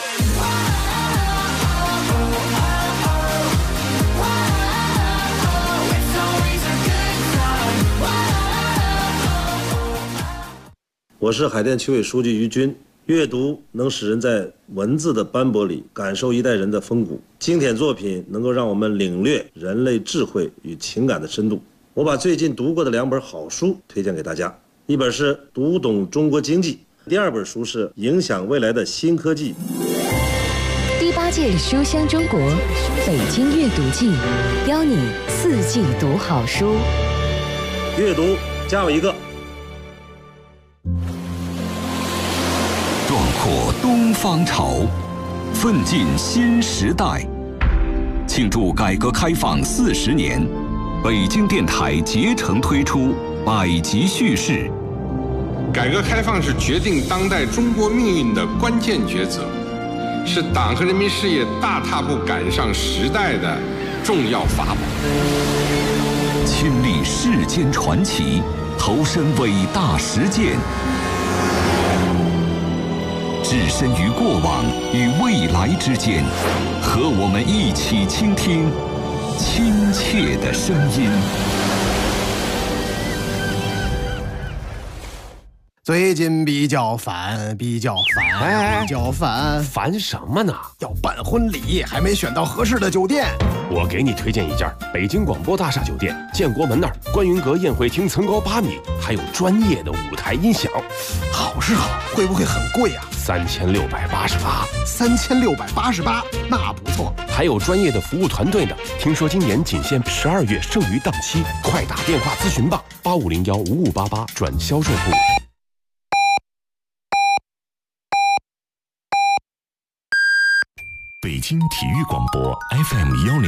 [SPEAKER 18] 我是海淀区委书记于军。阅读能使人在文字的斑驳里感受一代人的风骨，经典作品能够让我们领略人类智慧与情感的深度。我把最近读过的2本好书推荐给大家， 一本是《读懂中国经济》，第2本书是《影响未来的新科技》。
[SPEAKER 19] 第8届书香中国北京阅读季，邀你4季读好书。
[SPEAKER 18] 阅读加我一个。
[SPEAKER 20] 壮阔东方潮，奋进新时代。庆祝改革开放40年，北京电台竭诚推出百集叙事。
[SPEAKER 21] 改革开放是决定当代中国命运的关键抉择，是党和人民事业大踏步赶上时代的重要法宝。
[SPEAKER 20] 亲历世间传奇，投身伟大实践，置身于过往与未来之间，和我们一起倾听亲切的声音。
[SPEAKER 22] 最近比较烦，
[SPEAKER 23] 烦什么呢？
[SPEAKER 22] 要办婚礼，还没选到合适的酒店。
[SPEAKER 23] 我给你推荐一家北京广播大厦酒店，建国门那儿观云阁宴会厅层高8米，还有专业的舞台音响。
[SPEAKER 22] 好是好，会不会很贵啊
[SPEAKER 23] ？3688。
[SPEAKER 22] 3688，那不错。
[SPEAKER 23] 还有专业的服务团队呢。听说今年仅限12月剩余档期，快打电话咨询吧，85015588转销售部。
[SPEAKER 2] 北京体育广播 FM10